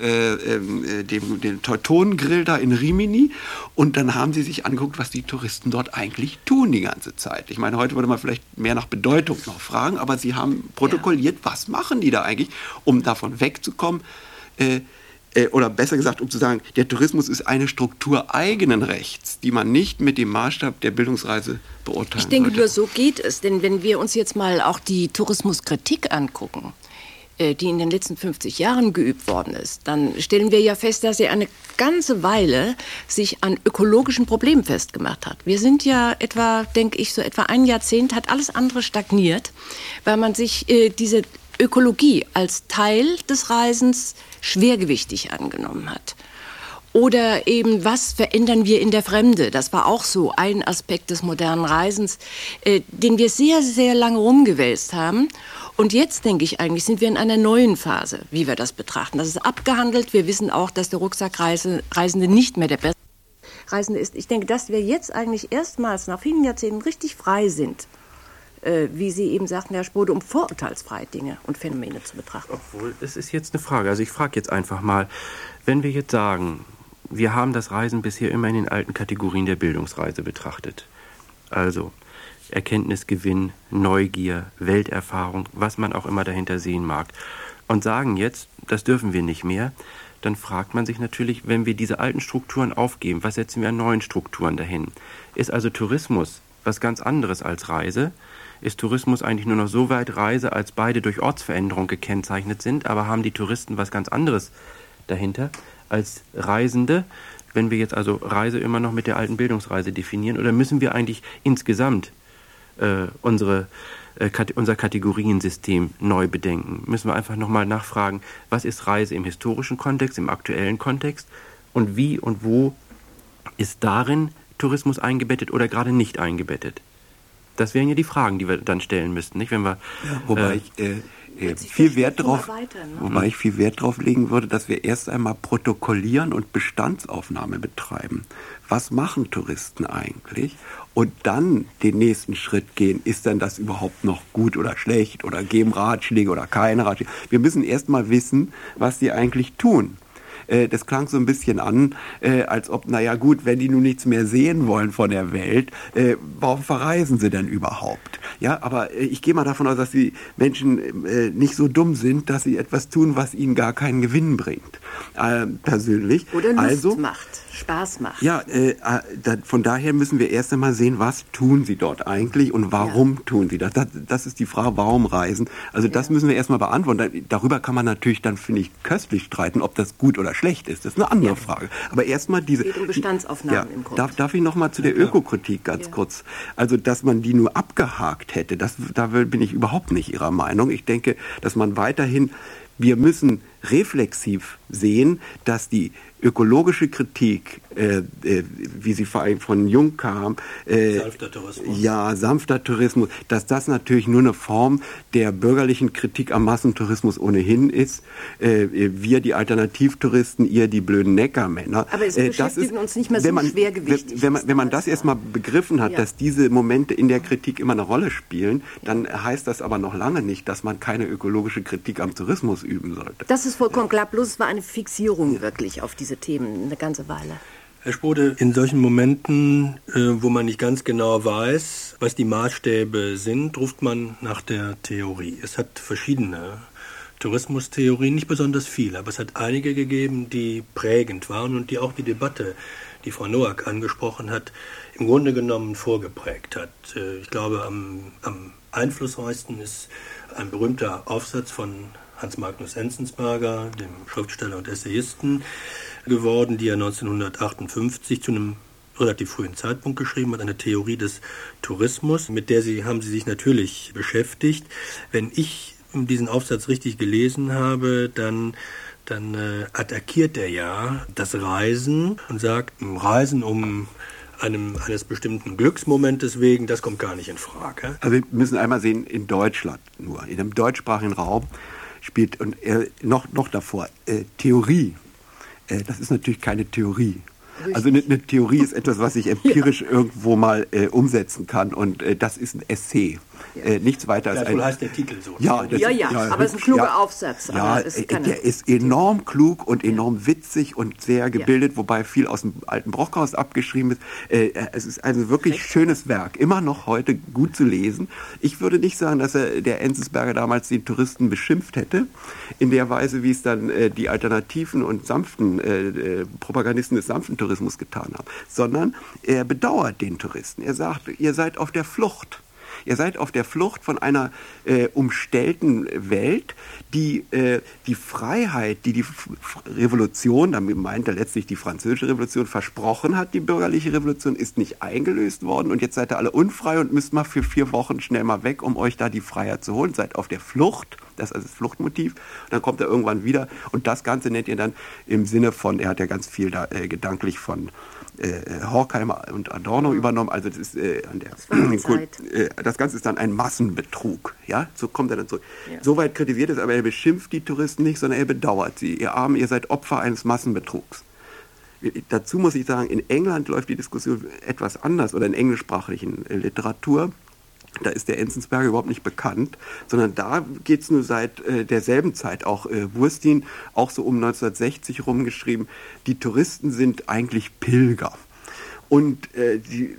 dem Teutonengrill da in Rimini. Und dann haben sie sich angeguckt, was die Touristen dort eigentlich tun die ganze Zeit. Ich meine, heute würde man vielleicht mehr nach Bedeutung noch fragen, aber sie haben protokolliert, was machen die da eigentlich, um davon wegzukommen, oder besser gesagt, um zu sagen, der Tourismus ist eine Struktur eigenen Rechts, die man nicht mit dem Maßstab der Bildungsreise beurteilen Ich denke, sollte. nur so geht es, denn wenn wir uns jetzt mal auch die Tourismuskritik angucken, die in den letzten 50 Jahren geübt worden ist, dann stellen wir ja fest, dass sie eine ganze Weile sich an ökologischen Problemen festgemacht hat. Wir sind ja etwa, denke ich, so etwa ein Jahrzehnt hat alles andere stagniert, weil man sich diese Ökologie als Teil des Reisens schwergewichtig angenommen hat. Oder eben, was verändern wir in der Fremde? Das war auch so ein Aspekt des modernen Reisens, den wir sehr, sehr lange rumgewälzt haben. Und jetzt, denke ich, eigentlich sind wir in einer neuen Phase, wie wir das betrachten. Das ist abgehandelt. Wir wissen auch, dass der Rucksackreisende nicht mehr der beste Reisende ist. Ich denke, dass wir jetzt eigentlich erstmals nach vielen Jahrzehnten richtig frei sind, wie Sie eben sagten, Herr Spode, um vorurteilsfrei Dinge und Phänomene zu betrachten. Obwohl, es ist jetzt eine Frage. Also ich frage jetzt einfach mal, wenn wir jetzt sagen, wir haben das Reisen bisher immer in den alten Kategorien der Bildungsreise betrachtet. Also Erkenntnisgewinn, Neugier, Welterfahrung, was man auch immer dahinter sehen mag. Und sagen jetzt, das dürfen wir nicht mehr, dann fragt man sich natürlich, wenn wir diese alten Strukturen aufgeben, was setzen wir an neuen Strukturen dahin? Ist also Tourismus was ganz anderes als Reise? Ist Tourismus eigentlich nur noch so weit Reise, als beide durch Ortsveränderung gekennzeichnet sind, aber haben die Touristen was ganz anderes dahinter als Reisende, wenn wir jetzt also Reise immer noch mit der alten Bildungsreise definieren? Oder müssen wir eigentlich insgesamt unser Kategoriensystem neu bedenken? Müssen wir einfach nochmal nachfragen, was ist Reise im historischen Kontext, im aktuellen Kontext und wie und wo ist darin Tourismus eingebettet oder gerade nicht eingebettet? Das wären ja die Fragen, die wir dann stellen müssten, nicht? Wenn wir, wobei ich viel Wert drauf legen würde, dass wir erst einmal protokollieren und Bestandsaufnahme betreiben. Was machen Touristen eigentlich? Und dann den nächsten Schritt gehen. Ist denn das überhaupt noch gut oder schlecht? Oder geben Ratschläge oder keine Ratschläge? Wir müssen erst mal wissen, was sie eigentlich tun. Das klang so ein bisschen an, als ob, naja gut, wenn die nun nichts mehr sehen wollen von der Welt, warum verreisen sie denn überhaupt? Ja, aber ich gehe mal davon aus, dass die Menschen nicht so dumm sind, dass sie etwas tun, was ihnen gar keinen Gewinn bringt, persönlich. Oder Lust macht, Spaß macht. Ja, von daher müssen wir erst einmal sehen, was tun sie dort eigentlich und warum tun sie das. Das ist die Frage, warum reisen. Also das müssen wir erst mal beantworten. Darüber kann man natürlich dann, finde ich, köstlich streiten, ob das gut oder schlecht ist. Das ist eine andere Frage. Aber erstmal diese... Es geht um Bestandsaufnahmen im Kopf. Darf ich noch mal zu der Ökokritik ganz kurz? Also, dass man die nur abgehakt hätte, da bin ich überhaupt nicht Ihrer Meinung. Ich denke, dass man weiterhin... Wir müssen reflexiv sehen, dass die ökologische Kritik, wie sie vor allem von Jung kam, sanfter Tourismus. Ja, sanfter Tourismus, dass das natürlich nur eine Form der bürgerlichen Kritik am Massentourismus ohnehin ist. Wir, die Alternativtouristen, ihr, die blöden Neckermänner. Aber es beschäftigt uns nicht mehr so schwergewichtig. Wenn man das erstmal begriffen hat, dass diese Momente in der Kritik immer eine Rolle spielen, dann heißt das aber noch lange nicht, dass man keine ökologische Kritik am Tourismus üben sollte. Das ist vollkommen klar, bloß es war eine Fixierung wirklich auf diese Themen eine ganze Weile. Herr Spode, in solchen Momenten, wo man nicht ganz genau weiß, was die Maßstäbe sind, ruft man nach der Theorie. Es hat verschiedene Tourismustheorien, nicht besonders viele, aber es hat einige gegeben, die prägend waren und die auch die Debatte, die Frau Noack angesprochen hat, im Grunde genommen vorgeprägt hat. Ich glaube, am einflussreichsten ist ein berühmter Aufsatz von Hans Magnus Enzensberger, dem Schriftsteller und Essayisten, geworden, die er 1958 zu einem relativ frühen Zeitpunkt geschrieben hat, eine Theorie des Tourismus, mit der haben sie sich natürlich beschäftigt. Wenn ich diesen Aufsatz richtig gelesen habe, dann attackiert er ja das Reisen und sagt, Reisen eines bestimmten Glücksmomentes wegen, das kommt gar nicht in Frage. Also wir müssen einmal sehen, in Deutschland nur, in dem deutschsprachigen Raum spielt, und noch davor, Theorie. Das ist natürlich keine Theorie. Also eine Theorie ist etwas, was ich empirisch irgendwo mal umsetzen kann, und das ist ein Essay. Nichts weiter als ein... heißt der Titel so. Ja, aber es ist ein kluger Aufsatz. Ja, der ist enorm klug und enorm witzig und sehr gebildet, wobei viel aus dem alten Brockhaus abgeschrieben ist. Es ist ein wirklich schönes Werk, immer noch heute gut zu lesen. Ich würde nicht sagen, dass der Enzensberger damals den Touristen beschimpft hätte, in der Weise, wie es dann die alternativen und sanften Propagandisten des sanften Tourismus getan haben, sondern er bedauert den Touristen. Er sagt, ihr seid auf der Flucht. Ihr seid auf der Flucht von einer umstellten Welt, die Freiheit, die Revolution, damit meint er letztlich die französische Revolution, versprochen hat, die bürgerliche Revolution, ist nicht eingelöst worden, und jetzt seid ihr alle unfrei und müsst mal für 4 Wochen schnell mal weg, um euch da die Freiheit zu holen. Seid auf der Flucht, das ist also das Fluchtmotiv, und dann kommt er irgendwann wieder, und das Ganze nennt ihr dann im Sinne von, er hat ja ganz viel da gedanklich von Horkheimer und Adorno übernommen, also das ist das Ganze ist dann ein Massenbetrug, ja, so kommt er dann zurück. Ja. Soweit kritisiert es, aber er beschimpft die Touristen nicht, sondern er bedauert sie. Ihr Armen, ihr seid Opfer eines Massenbetrugs. Dazu muss ich sagen, in England läuft die Diskussion etwas anders, oder in englischsprachigen Literatur. Da ist der Enzensberger überhaupt nicht bekannt, sondern da geht es nur seit derselben Zeit, auch Burstin, auch so um 1960 rumgeschrieben, die Touristen sind eigentlich Pilger. Und die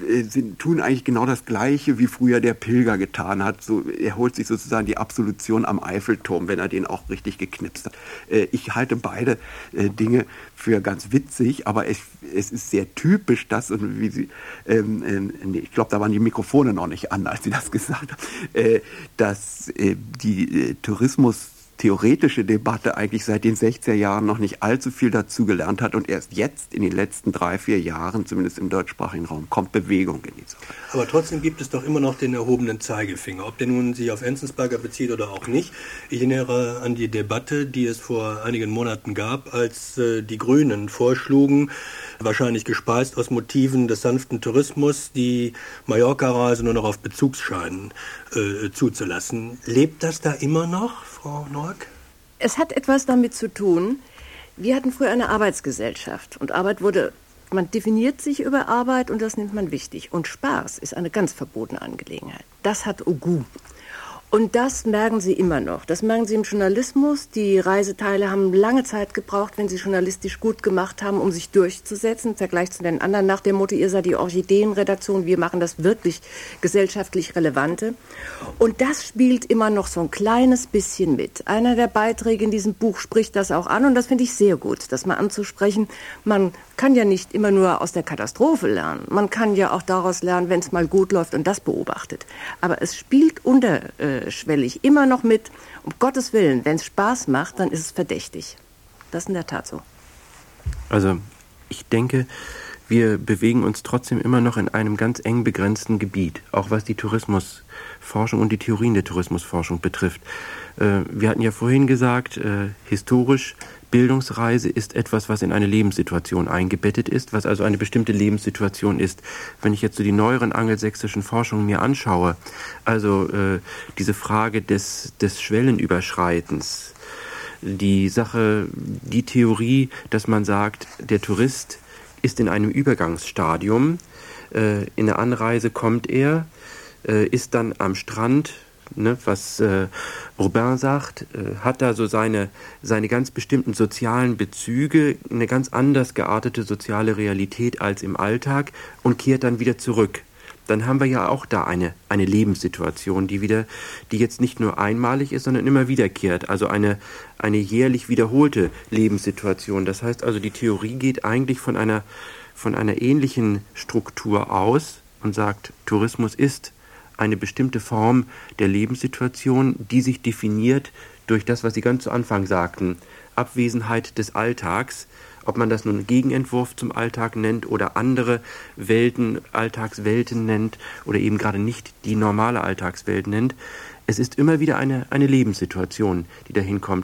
tun eigentlich genau das Gleiche, wie früher der Pilger getan hat. So, er holt sich sozusagen die Absolution am Eiffelturm, wenn er den auch richtig geknipst hat. Ich halte beide Dinge für ganz witzig, aber es ist sehr typisch, dass, und wie sie, ich glaube, da waren die Mikrofone noch nicht an, als sie das gesagt haben, dass die tourismustheoretische Debatte eigentlich seit den 60er Jahren noch nicht allzu viel dazugelernt hat, und erst jetzt in den letzten 3-4 Jahren, zumindest im deutschsprachigen Raum, kommt Bewegung in die Sache. Aber trotzdem gibt es doch immer noch den erhobenen Zeigefinger, ob der nun sich auf Enzensberger bezieht oder auch nicht. Ich erinnere an die Debatte, die es vor einigen Monaten gab, als die Grünen vorschlugen, wahrscheinlich gespeist aus Motiven des sanften Tourismus, die Mallorca-Reise nur noch auf Bezugsscheinen zuzulassen. Lebt das da immer noch, Frau Noack? Es hat etwas damit zu tun, wir hatten früher eine Arbeitsgesellschaft, und man definiert sich über Arbeit, und das nimmt man wichtig. Und Spaß ist eine ganz verbotene Angelegenheit. Das hat Ogu. Und das merken Sie immer noch. Das merken Sie im Journalismus. Die Reiseteile haben lange Zeit gebraucht, wenn sie journalistisch gut gemacht haben, um sich durchzusetzen, im Vergleich zu den anderen, nach dem Motto, ihr seid die Orchideenredaktion, wir machen das wirklich gesellschaftlich Relevante. Und das spielt immer noch so ein kleines bisschen mit. Einer der Beiträge in diesem Buch spricht das auch an, und das finde ich sehr gut, das mal anzusprechen. Man kann ja nicht immer nur aus der Katastrophe lernen. Man kann ja auch daraus lernen, wenn es mal gut läuft, und das beobachtet. Aber es spielt unterschwellig immer noch mit, um Gottes Willen, wenn es Spaß macht, dann ist es verdächtig. Das ist in der Tat so. Also ich denke, wir bewegen uns trotzdem immer noch in einem ganz eng begrenzten Gebiet, auch was die Tourismusforschung und die Theorien der Tourismusforschung betrifft. Wir hatten ja vorhin gesagt, historisch, Bildungsreise ist etwas, was in eine Lebenssituation eingebettet ist, was also eine bestimmte Lebenssituation ist. Wenn ich jetzt so die neueren angelsächsischen Forschungen mir anschaue, also diese Frage des Schwellenüberschreitens, die Theorie, dass man sagt, der Tourist ist in einem Übergangsstadium, in der Anreise kommt er, ist dann am Strand, was Robin sagt, hat da so seine ganz bestimmten sozialen Bezüge, eine ganz anders geartete soziale Realität als im Alltag, und kehrt dann wieder zurück. Dann haben wir ja auch da eine Lebenssituation, die jetzt nicht nur einmalig ist, sondern immer wiederkehrt. Also eine jährlich wiederholte Lebenssituation. Das heißt also, die Theorie geht eigentlich von einer ähnlichen Struktur aus und sagt, Tourismus ist eine bestimmte Form der Lebenssituation, die sich definiert durch das, was Sie ganz zu Anfang sagten, Abwesenheit des Alltags, ob man das nun Gegenentwurf zum Alltag nennt oder andere Welten, Alltagswelten nennt oder eben gerade nicht die normale Alltagswelt nennt. Es ist immer wieder eine Lebenssituation, die dahin kommt.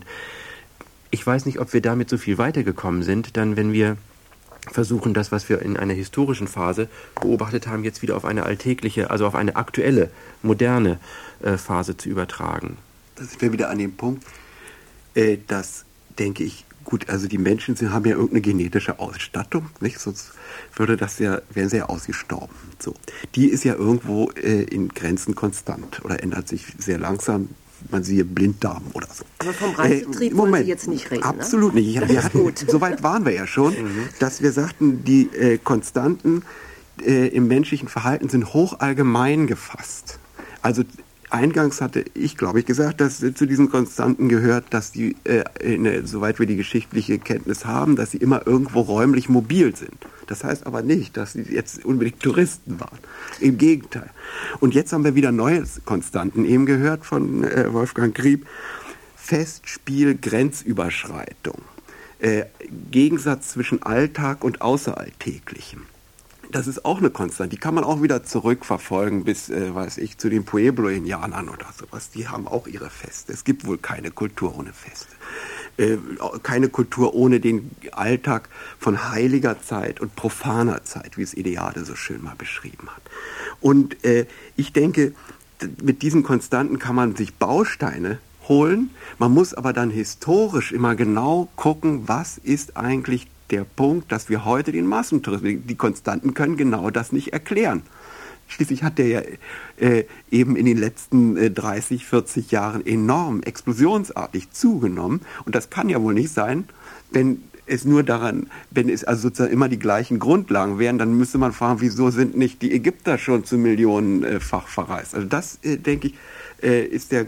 Ich weiß nicht, ob wir damit so viel weitergekommen sind, dann wenn wir versuchen, das, was wir in einer historischen Phase beobachtet haben, jetzt wieder auf eine alltägliche, also auf eine aktuelle, moderne Phase zu übertragen. Da sind wir wieder an dem Punkt, dass, denke ich, gut, also die Menschen haben ja irgendeine genetische Ausstattung, nicht? Sonst wären sie ja ausgestorben. So. Die ist ja irgendwo in Grenzen konstant oder ändert sich sehr langsam. Man siehe Blinddarm oder so. Aber vom Reisetrieb wollen Sie jetzt nicht reden, absolut ne? nicht. So weit waren wir ja schon, dass wir sagten, die Konstanten im menschlichen Verhalten sind hochallgemein gefasst. Also eingangs hatte ich, glaube ich, gesagt, dass zu diesen Konstanten gehört, dass die, soweit wir die geschichtliche Kenntnis haben, dass sie immer irgendwo räumlich mobil sind. Das heißt aber nicht, dass sie jetzt unbedingt Touristen waren. Im Gegenteil. Und jetzt haben wir wieder neue Konstanten eben gehört von Wolfgang Grieb. Festspiel, Grenzüberschreitung. Gegensatz zwischen Alltag und Außeralltäglichem. Das ist auch eine Konstante. Die kann man auch wieder zurückverfolgen bis, zu den Pueblo-Indianern oder sowas. Die haben auch ihre Feste. Es gibt wohl keine Kultur ohne Feste. Keine Kultur ohne den Alltag von heiliger Zeit und profaner Zeit, wie es Eliade so schön mal beschrieben hat. Und ich denke, mit diesen Konstanten kann man sich Bausteine holen. Man muss aber dann historisch immer genau gucken, was ist eigentlich der Punkt, dass wir heute den Massentourismus, die Konstanten können genau das nicht erklären. Schließlich hat der ja eben in den letzten 30, 40 Jahren enorm explosionsartig zugenommen. Und das kann ja wohl nicht sein, wenn es also sozusagen immer die gleichen Grundlagen wären, dann müsste man fragen, wieso sind nicht die Ägypter schon zu millionenfach verreist? Also das, denke ich, ist die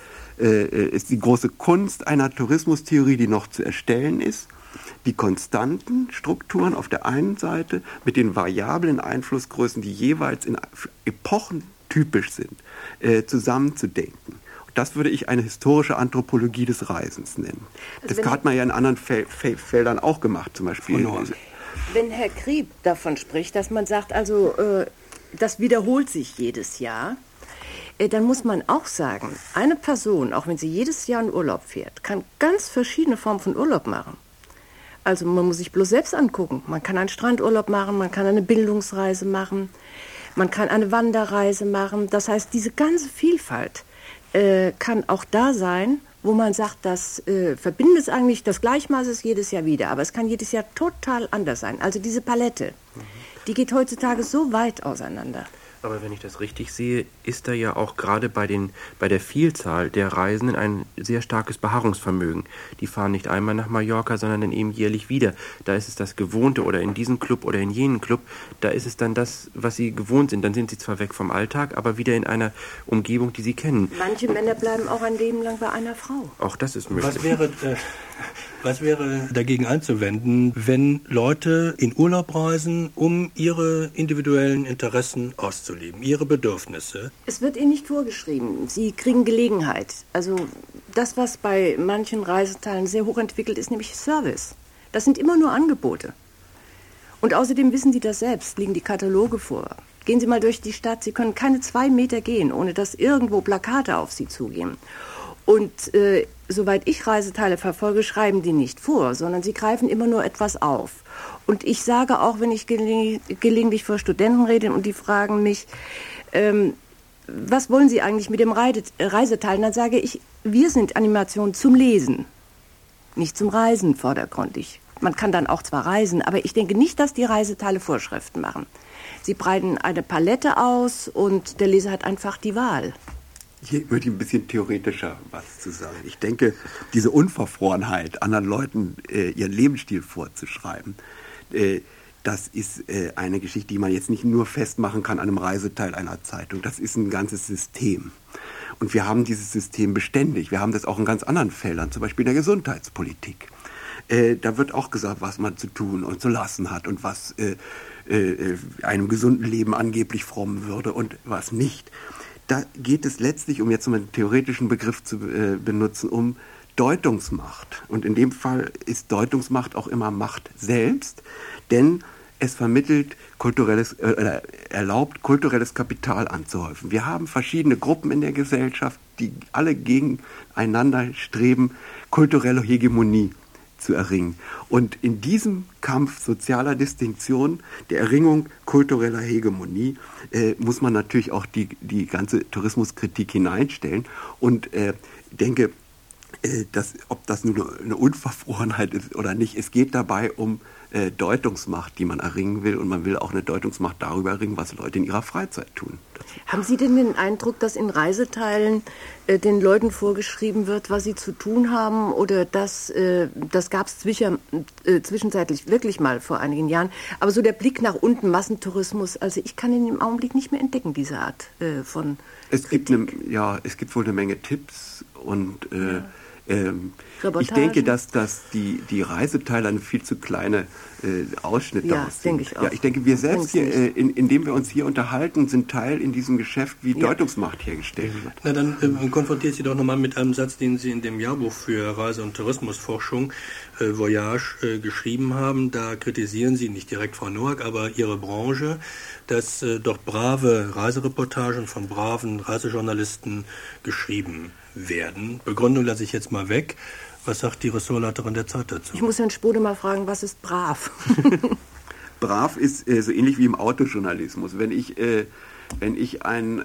große Kunst einer Tourismustheorie, die noch zu erstellen ist. Die konstanten Strukturen auf der einen Seite mit den variablen Einflussgrößen, die jeweils in Epochen typisch sind, zusammenzudenken. Und das würde ich eine historische Anthropologie des Reisens nennen. Also das hat man ja in anderen Feldern auch gemacht, zum Beispiel. Wenn Herr Grieb davon spricht, dass man sagt, also das wiederholt sich jedes Jahr, dann muss man auch sagen, eine Person, auch wenn sie jedes Jahr in Urlaub fährt, kann ganz verschiedene Formen von Urlaub machen. Also man muss sich bloß selbst angucken. Man kann einen Strandurlaub machen, man kann eine Bildungsreise machen, man kann eine Wanderreise machen. Das heißt, diese ganze Vielfalt kann auch da sein, wo man sagt, das verbindet eigentlich, das Gleichmaß ist jedes Jahr wieder. Aber es kann jedes Jahr total anders sein. Also diese Palette, die geht heutzutage so weit auseinander. Aber wenn ich das richtig sehe, ist da ja auch gerade bei der Vielzahl der Reisenden ein sehr starkes Beharrungsvermögen. Die fahren nicht einmal nach Mallorca, sondern dann eben jährlich wieder. Da ist es das Gewohnte oder in diesem Club oder in jenen Club, da ist es dann das, was sie gewohnt sind. Dann sind sie zwar weg vom Alltag, aber wieder in einer Umgebung, die sie kennen. Manche Männer bleiben auch ein Leben lang bei einer Frau. Auch das ist möglich. Was wäre dagegen einzuwenden, wenn Leute in Urlaub reisen, um ihre individuellen Interessen auszuleben, ihre Bedürfnisse? Es wird ihnen nicht vorgeschrieben. Sie kriegen Gelegenheit. Also das, was bei manchen Reiseteilen sehr hoch entwickelt ist, nämlich Service. Das sind immer nur Angebote. Und außerdem wissen Sie das selbst, liegen die Kataloge vor. Gehen Sie mal durch die Stadt, Sie können keine 2 Meter gehen, ohne dass irgendwo Plakate auf Sie zugehen. Und soweit ich Reiseteile verfolge, schreiben die nicht vor, sondern sie greifen immer nur etwas auf. Und ich sage auch, wenn ich gelegentlich vor Studenten rede und die fragen mich, was wollen Sie eigentlich mit dem Reiseteil? Dann sage ich, wir sind Animation zum Lesen, nicht zum Reisen vordergründig. Man kann dann auch zwar reisen, aber ich denke nicht, dass die Reiseteile Vorschriften machen. Sie breiten eine Palette aus und der Leser hat einfach die Wahl. Hier würde ich ein bisschen theoretischer was zu sagen. Ich denke, diese Unverfrorenheit, anderen Leuten ihren Lebensstil vorzuschreiben, das ist eine Geschichte, die man jetzt nicht nur festmachen kann an einem Reiseteil einer Zeitung. Das ist ein ganzes System. Und wir haben dieses System beständig. Wir haben das auch in ganz anderen Feldern, zum Beispiel in der Gesundheitspolitik. Da wird auch gesagt, was man zu tun und zu lassen hat und was einem gesunden Leben angeblich frommen würde und was nicht. da geht es letztlich, um jetzt mal einen theoretischen Begriff zu benutzen, um Deutungsmacht. Und in dem Fall ist Deutungsmacht auch immer Macht selbst, denn es vermittelt erlaubt kulturelles Kapital anzuhäufen. Wir haben verschiedene Gruppen in der Gesellschaft, die alle gegeneinander streben, kulturelle Hegemonie zu erringen. Und in diesem Kampf sozialer Distinktion, der Erringung kultureller Hegemonie, muss man natürlich auch die ganze Tourismuskritik hineinstellen. Und denke, ob das nur eine Unverfrorenheit ist oder nicht, es geht dabei um Deutungsmacht, die man erringen will, und man will auch eine Deutungsmacht darüber erringen, was Leute in ihrer Freizeit tun. Haben Sie denn den Eindruck, dass in Reiseteilen den Leuten vorgeschrieben wird, was sie zu tun haben, oder das gab es zwischenzeitlich wirklich mal vor einigen Jahren, aber so der Blick nach unten, Massentourismus, also ich kann ihn im Augenblick nicht mehr entdecken, diese Art von Kritik. Es gibt wohl eine Menge Tipps und ich denke, dass die Reiseteile eine viel zu kleine Ausschnitt daraus sind. Denke ich auch. Ja, ich denke, wir selbst hier, indem wir uns hier unterhalten, sind Teil in diesem Geschäft, wie Deutungsmacht hergestellt wird. Na, dann konfrontiert Sie doch nochmal mit einem Satz, den Sie in dem Jahrbuch für Reise- und Tourismusforschung Voyage geschrieben haben. Da kritisieren Sie, nicht direkt Frau Noack, aber Ihre Branche, dass dort brave Reisereportagen von braven Reisejournalisten geschrieben werden. Begründung lasse ich jetzt mal weg. Was sagt die Ressortleiterin der Zeit dazu? Ich muss Herrn Spode mal fragen, was ist brav? Brav ist so ähnlich wie im Autojournalismus. Wenn ich ein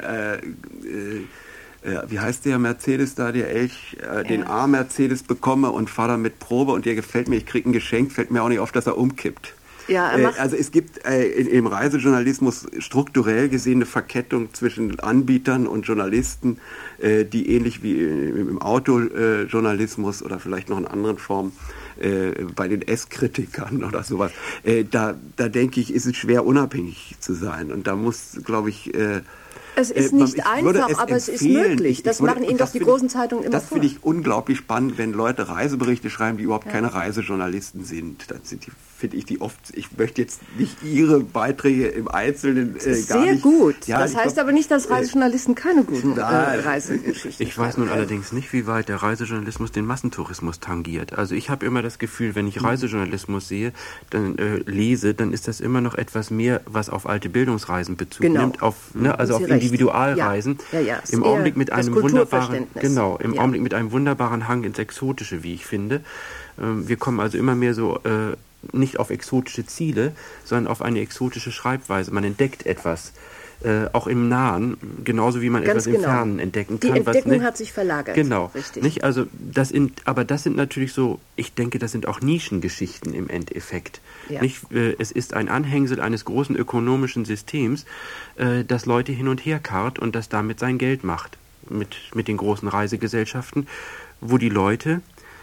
wie heißt der Mercedes da, der Elch, den A-Mercedes bekomme und fahre damit Probe und der gefällt mir, ich kriege ein Geschenk, fällt mir auch nicht auf, dass er umkippt. Ja, also es gibt im Reisejournalismus strukturell gesehen eine Verkettung zwischen Anbietern und Journalisten, die ähnlich wie im Autojournalismus oder vielleicht noch in anderen Formen bei den S-Kritikern oder sowas. Da denke ich, ist es schwer, unabhängig zu sein. Und da muss, glaube ich... Es ist nicht einfach, aber es ist möglich. Das machen Ihnen doch die großen Zeitungen immer vor. Das finde ich unglaublich spannend, wenn Leute Reiseberichte schreiben, die überhaupt keine Reisejournalisten sind. Dann finde ich die oft, ich möchte jetzt nicht Ihre Beiträge im Einzelnen gar nicht. Sehr gut. Ja, das heißt aber nicht, dass Reisejournalisten keine guten Reisegeschichten Ich weiß nun allerdings nicht, wie weit der Reisejournalismus den Massentourismus tangiert. Also ich habe immer das Gefühl, wenn ich Reisejournalismus lese, dann ist das immer noch etwas mehr, was auf alte Bildungsreisen Bezug nimmt, auf Individualreisen. Ja. Im Augenblick mit einem Augenblick mit einem wunderbaren Hang ins Exotische, wie ich finde. Wir kommen also immer mehr so nicht auf exotische Ziele, sondern auf eine exotische Schreibweise. Man entdeckt etwas, auch im Nahen, genauso wie man etwas im Fernen entdecken kann. Die Entdeckung hat sich verlagert. Genau. Richtig. Nicht? Also das sind natürlich so, ich denke, das sind auch Nischengeschichten im Endeffekt. Ja. Nicht? Es ist ein Anhängsel eines großen ökonomischen Systems, das Leute hin und her karrt und das damit sein Geld macht. Mit den großen Reisegesellschaften, wo die Leute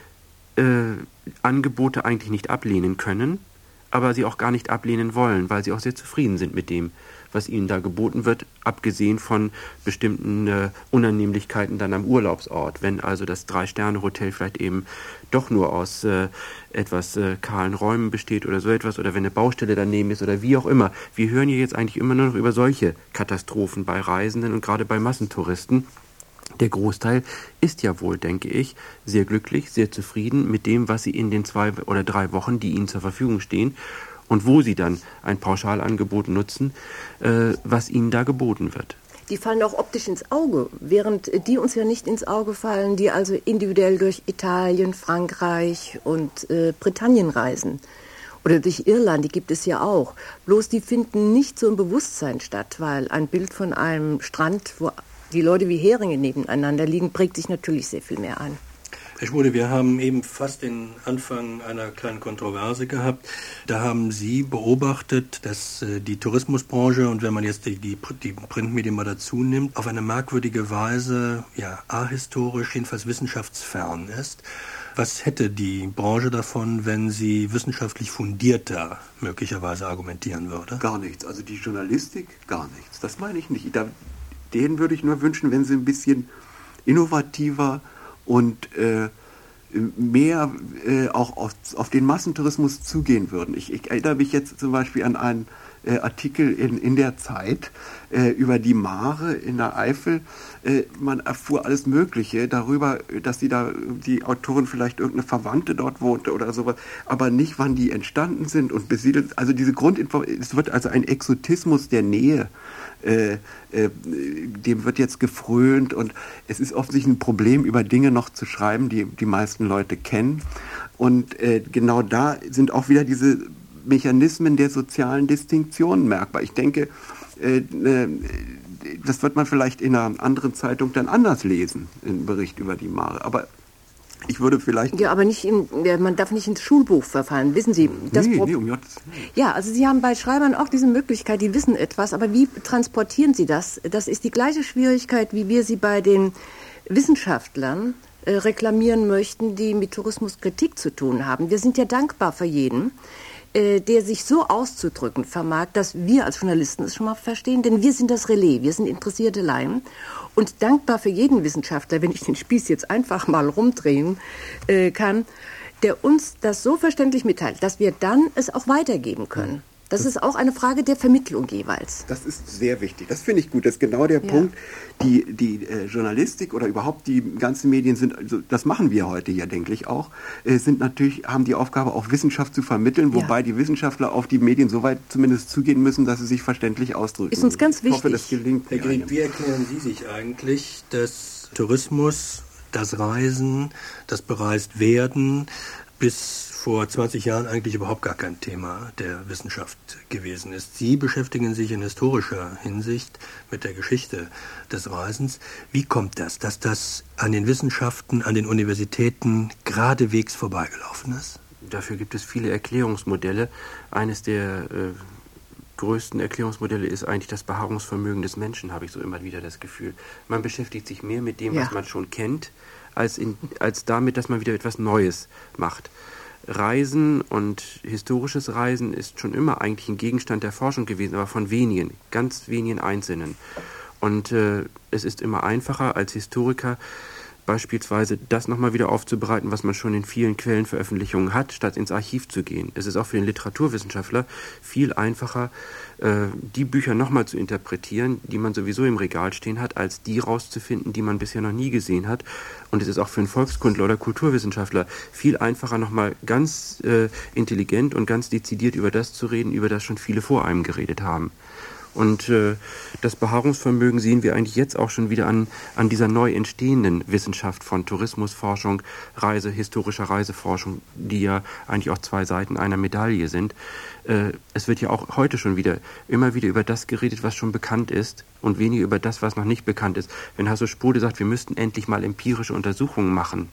Angebote eigentlich nicht ablehnen können, aber sie auch gar nicht ablehnen wollen, weil sie auch sehr zufrieden sind mit dem, was ihnen da geboten wird, abgesehen von bestimmten Unannehmlichkeiten dann am Urlaubsort. Wenn also das 3-Sterne-Hotel vielleicht eben doch nur aus etwas kahlen Räumen besteht oder so etwas, oder wenn eine Baustelle daneben ist oder wie auch immer. Wir hören hier jetzt eigentlich immer nur noch über solche Katastrophen bei Reisenden und gerade bei Massentouristen. Der Großteil ist ja wohl, denke ich, sehr glücklich, sehr zufrieden mit dem, was sie in den 2 oder 3 Wochen, die ihnen zur Verfügung stehen, und wo sie dann ein Pauschalangebot nutzen, was ihnen da geboten wird. Die fallen auch optisch ins Auge, während die uns ja nicht ins Auge fallen, die also individuell durch Italien, Frankreich und Britannien reisen. Oder durch Irland, die gibt es ja auch. Bloß die finden nicht so im Bewusstsein statt, weil ein Bild von einem Strand, wo die Leute wie Heringe nebeneinander liegen, prägt sich natürlich sehr viel mehr ein. Herr Schmude, wir haben eben fast den Anfang einer kleinen Kontroverse gehabt. Da haben Sie beobachtet, dass die Tourismusbranche, und wenn man jetzt die Printmedien mal dazu nimmt, auf eine merkwürdige Weise ahistorisch, jedenfalls wissenschaftsfern ist. Was hätte die Branche davon, wenn sie wissenschaftlich fundierter möglicherweise argumentieren würde? Gar nichts. Also die Journalistik, gar nichts. Das meine ich nicht. Denen würde ich nur wünschen, wenn sie ein bisschen innovativer und mehr auch auf den Massentourismus zugehen würden. Ich erinnere mich jetzt zum Beispiel an einen Artikel in der Zeit über die Mare in der Eifel. Man erfuhr alles Mögliche darüber, dass die Autorin vielleicht irgendeine Verwandte dort wohnte oder sowas, aber nicht, wann die entstanden sind und besiedelt. Also diese Grundinformation, es wird also ein Exotismus der Nähe, dem wird jetzt gefrönt und es ist offensichtlich ein Problem, über Dinge noch zu schreiben, die die meisten Leute kennen. Und genau da sind auch wieder diese Mechanismen der sozialen Distinktion merkbar. Ich denke, das wird man vielleicht in einer anderen Zeitung dann anders lesen, einen Bericht über die Mare. Aber ich würde vielleicht... Ja, aber man darf nicht ins Schulbuch verfallen. Wissen Sie, nee, um Gottes Willen. Ja, also Sie haben bei Schreibern auch diese Möglichkeit, die wissen etwas, aber wie transportieren Sie das? Das ist die gleiche Schwierigkeit, wie wir sie bei den Wissenschaftlern reklamieren möchten, die mit Tourismus Kritik zu tun haben. Wir sind ja dankbar für jeden, der sich so auszudrücken vermag, dass wir als Journalisten es schon mal verstehen, denn wir sind das Relais, wir sind interessierte Laien und dankbar für jeden Wissenschaftler, wenn ich den Spieß jetzt einfach mal rumdrehen kann, der uns das so verständlich mitteilt, dass wir dann es auch weitergeben können. Das ist auch eine Frage der Vermittlung jeweils. Das ist sehr wichtig. Das finde ich gut. Das ist genau der Punkt. Die Journalistik oder überhaupt die ganzen Medien sind, also das machen wir heute ja, denke ich auch, haben die Aufgabe, auch Wissenschaft zu vermitteln, wobei die Wissenschaftler auf die Medien so weit zumindest zugehen müssen, dass sie sich verständlich ausdrücken. Ist uns ganz wichtig. Ich hoffe, das gelingt. Herr Grieg, wie erklären Sie sich eigentlich, dass Tourismus, das Reisen, das Bereistwerden bis vor 20 Jahren eigentlich überhaupt gar kein Thema der Wissenschaft gewesen ist? Sie beschäftigen sich in historischer Hinsicht mit der Geschichte des Reisens. Wie kommt das, dass das an den Wissenschaften, an den Universitäten geradewegs vorbeigelaufen ist? Dafür gibt es viele Erklärungsmodelle. Eines der größten Erklärungsmodelle ist eigentlich das Beharrungsvermögen des Menschen, habe ich so immer wieder das Gefühl. Man beschäftigt sich mehr mit dem, was man schon kennt, als damit, dass man wieder etwas Neues macht. Reisen und historisches Reisen ist schon immer eigentlich ein Gegenstand der Forschung gewesen, aber von wenigen, ganz wenigen Einzelnen. Und es ist immer einfacher als Historiker, beispielsweise das nochmal wieder aufzubereiten, was man schon in vielen Quellenveröffentlichungen hat, statt ins Archiv zu gehen. Es ist auch für den Literaturwissenschaftler viel einfacher, die Bücher nochmal zu interpretieren, die man sowieso im Regal stehen hat, als die rauszufinden, die man bisher noch nie gesehen hat. Und es ist auch für einen Volkskundler oder Kulturwissenschaftler viel einfacher, nochmal ganz intelligent und ganz dezidiert über das zu reden, über das schon viele vor einem geredet haben. Und das Beharrungsvermögen sehen wir eigentlich jetzt auch schon wieder an dieser neu entstehenden Wissenschaft von Tourismusforschung, historischer Reiseforschung, die ja eigentlich auch zwei Seiten einer Medaille sind. Es wird ja auch heute schon immer wieder über das geredet, was schon bekannt ist und weniger über das, was noch nicht bekannt ist. Wenn Hasso Spode sagt, wir müssten endlich mal empirische Untersuchungen machen,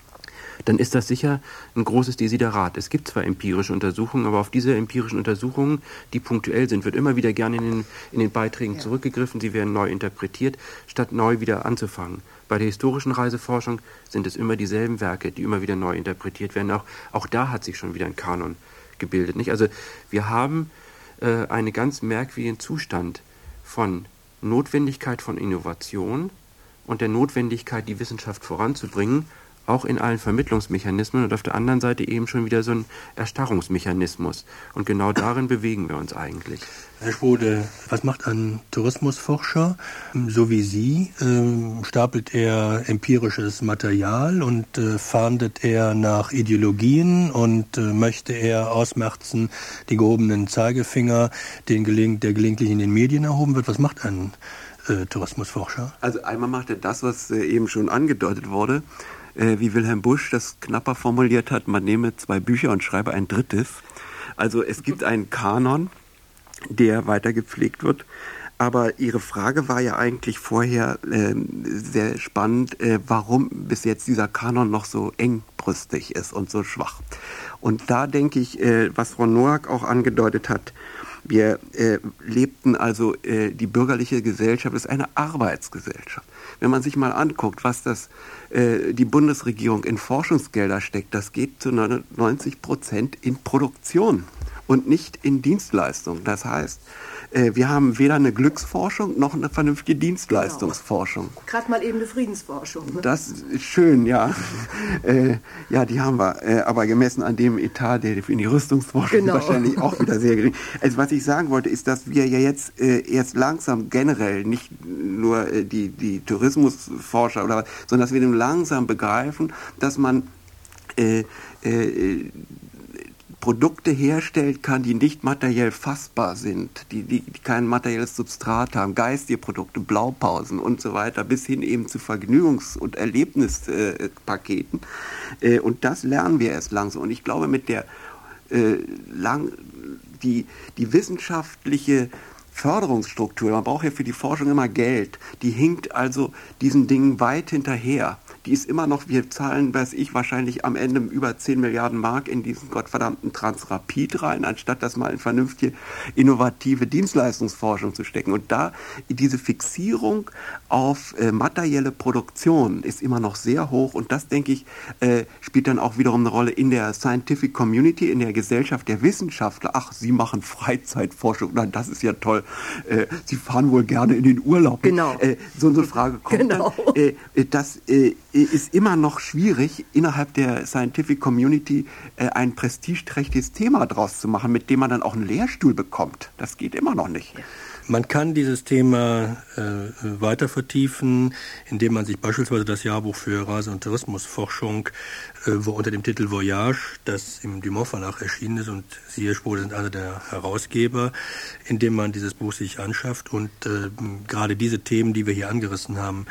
dann ist das sicher ein großes Desiderat. Es gibt zwar empirische Untersuchungen, aber auf diese empirischen Untersuchungen, die punktuell sind, wird immer wieder gerne in den Beiträgen zurückgegriffen. Sie werden neu interpretiert, statt neu wieder anzufangen. Bei der historischen Reiseforschung sind es immer dieselben Werke, die immer wieder neu interpretiert werden. Auch da hat sich schon wieder ein Kanon gebildet. Nicht? Also wir haben einen ganz merkwürdigen Zustand von Notwendigkeit von Innovation und der Notwendigkeit, die Wissenschaft voranzubringen, auch in allen Vermittlungsmechanismen und auf der anderen Seite eben schon wieder so ein Erstarrungsmechanismus. Und genau darin bewegen wir uns eigentlich. Herr Spode, was macht ein Tourismusforscher? So wie Sie, stapelt er empirisches Material und fahndet er nach Ideologien und möchte er ausmerzen die gehobenen Zeigefinger, der gelegentlich in den Medien erhoben wird? Was macht ein Tourismusforscher? Also einmal macht er das, was eben schon angedeutet wurde, wie Wilhelm Busch das knapper formuliert hat, man nehme 2 Bücher und schreibe ein drittes. Also es gibt einen Kanon, der weiter gepflegt wird. Aber Ihre Frage war ja eigentlich vorher sehr spannend, warum bis jetzt dieser Kanon noch so engbrüstig ist und so schwach. Und da denke ich, was Frau Noack auch angedeutet hat, wir lebten also, die bürgerliche Gesellschaft ist eine Arbeitsgesellschaft. Wenn man sich mal anguckt, was die Bundesregierung in Forschungsgelder steckt, das geht zu 99% in Produktion und nicht in Dienstleistungen. Das heißt, wir haben weder eine Glücksforschung noch eine vernünftige Dienstleistungsforschung. Genau. Gerade mal eben eine Friedensforschung. Ne? Das ist schön, ja. Ja, die haben wir. Aber gemessen an dem Etat, der in die Rüstungsforschung wahrscheinlich auch wieder sehr gering. Also was ich sagen wollte, ist, dass wir ja jetzt erst langsam generell, nicht nur die Tourismusforscher oder was, sondern dass wir langsam begreifen, dass man Produkte herstellt kann, die nicht materiell fassbar sind, die kein materielles Substrat haben, geistige Produkte, Blaupausen und so weiter, bis hin eben zu Vergnügungs- und Erlebnispaketen. Und das lernen wir erst langsam. Und ich glaube, mit der die wissenschaftliche Förderungsstruktur, man braucht ja für die Forschung immer Geld, die hinkt also diesen Dingen weit hinterher. Die ist immer noch, wir zahlen, weiß ich, wahrscheinlich am Ende über 10 Milliarden Mark in diesen gottverdammten Transrapid rein, anstatt das mal in vernünftige, innovative Dienstleistungsforschung zu stecken. Und da diese Fixierung auf materielle Produktion ist immer noch sehr hoch. Und das, denke ich, spielt dann auch wiederum eine Rolle in der Scientific Community, in der Gesellschaft der Wissenschaftler. Ach, Sie machen Freizeitforschung, na, das ist ja toll. Sie fahren wohl gerne in den Urlaub. Genau. So eine Frage kommt dann. Das ist immer noch schwierig, innerhalb der Scientific Community ein prestigeträchtiges Thema draus zu machen, mit dem man dann auch einen Lehrstuhl bekommt. Das geht immer noch nicht. Man kann dieses Thema weiter vertiefen, indem man sich beispielsweise das Jahrbuch für Reise- und Tourismusforschung, wo unter dem Titel Voyage, das im Dumont Verlag erschienen ist, und Sie, Herr Spode, sind einer der Herausgeber, indem man dieses Buch sich anschafft und gerade diese Themen, die wir hier angerissen haben,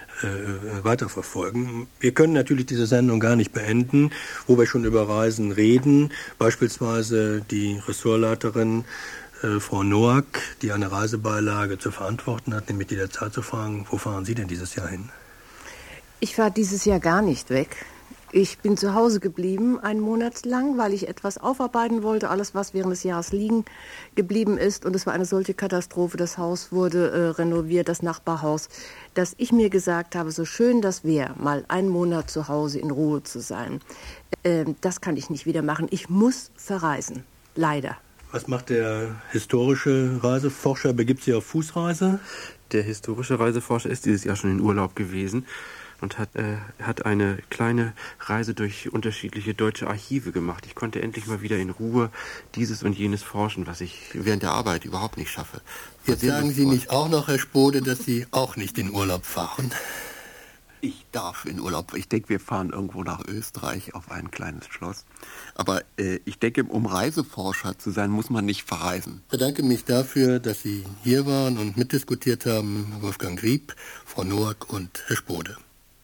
weiterverfolgen. Wir können natürlich diese Sendung gar nicht beenden, wo wir schon über Reisen reden. Beispielsweise die Ressortleiterin Frau Noack, die eine Reisebeilage zu verantworten hat, nämlich die der Zeit zu fragen, wo fahren Sie denn dieses Jahr hin? Ich fahre dieses Jahr gar nicht weg. Ich bin zu Hause geblieben, einen Monat lang, weil ich etwas aufarbeiten wollte, alles, was während des Jahres liegen geblieben ist. Und es war eine solche Katastrophe. Das Haus wurde renoviert, das Nachbarhaus, dass ich mir gesagt habe, so schön das wäre, mal einen Monat zu Hause in Ruhe zu sein. Das kann ich nicht wieder machen. Ich muss verreisen, leider. Was macht der historische Reiseforscher? Begibt sich auf Fußreise? Der historische Reiseforscher ist dieses Jahr schon in Urlaub gewesen und hat eine kleine Reise durch unterschiedliche deutsche Archive gemacht. Ich konnte endlich mal wieder in Ruhe dieses und jenes forschen, was ich während der Arbeit überhaupt nicht schaffe. Jetzt sagen Sie nicht auch noch, Herr Spode, dass Sie auch nicht in Urlaub fahren? Ich darf in Urlaub. Ich denke, wir fahren irgendwo nach Österreich auf ein kleines Schloss. Aber ich denke, um Reiseforscher zu sein, muss man nicht verreisen. Ich bedanke mich dafür, dass Sie hier waren und mitdiskutiert haben, Wolfgang Grieb, Frau Noack und Herr Spode.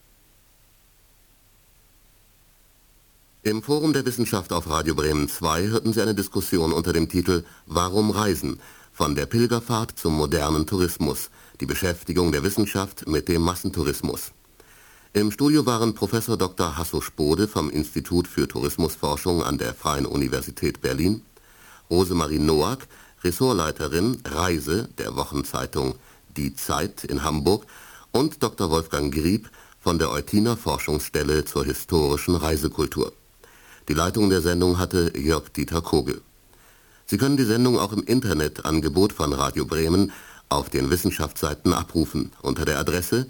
Im Forum der Wissenschaft auf Radio Bremen 2 hörten Sie eine Diskussion unter dem Titel Warum Reisen? Von der Pilgerfahrt zum modernen Tourismus. Die Beschäftigung der Wissenschaft mit dem Massentourismus. Im Studio waren Professor Dr. Hasso Spode vom Institut für Tourismusforschung an der Freien Universität Berlin, Rosemarie Noack, Ressortleiterin Reise der Wochenzeitung Die Zeit in Hamburg und Dr. Wolfgang Grieb von der Eutiner Forschungsstelle zur historischen Reisekultur. Die Leitung der Sendung hatte Jörg-Dieter Kogel. Sie können die Sendung auch im Internetangebot von Radio Bremen auf den Wissenschaftsseiten abrufen unter der Adresse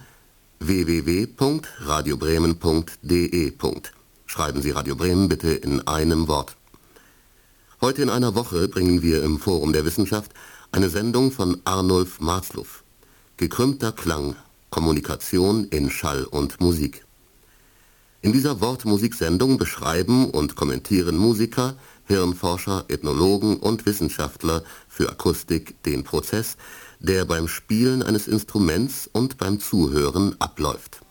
www.radiobremen.de. Schreiben Sie Radio Bremen bitte in einem Wort. Heute in einer Woche bringen wir im Forum der Wissenschaft eine Sendung von Arnulf Marzluff. Gekrümmter Klang, Kommunikation in Schall und Musik. In dieser Wortmusiksendung beschreiben und kommentieren Musiker, Hirnforscher, Ethnologen und Wissenschaftler für Akustik den Prozess, der beim Spielen eines Instruments und beim Zuhören abläuft.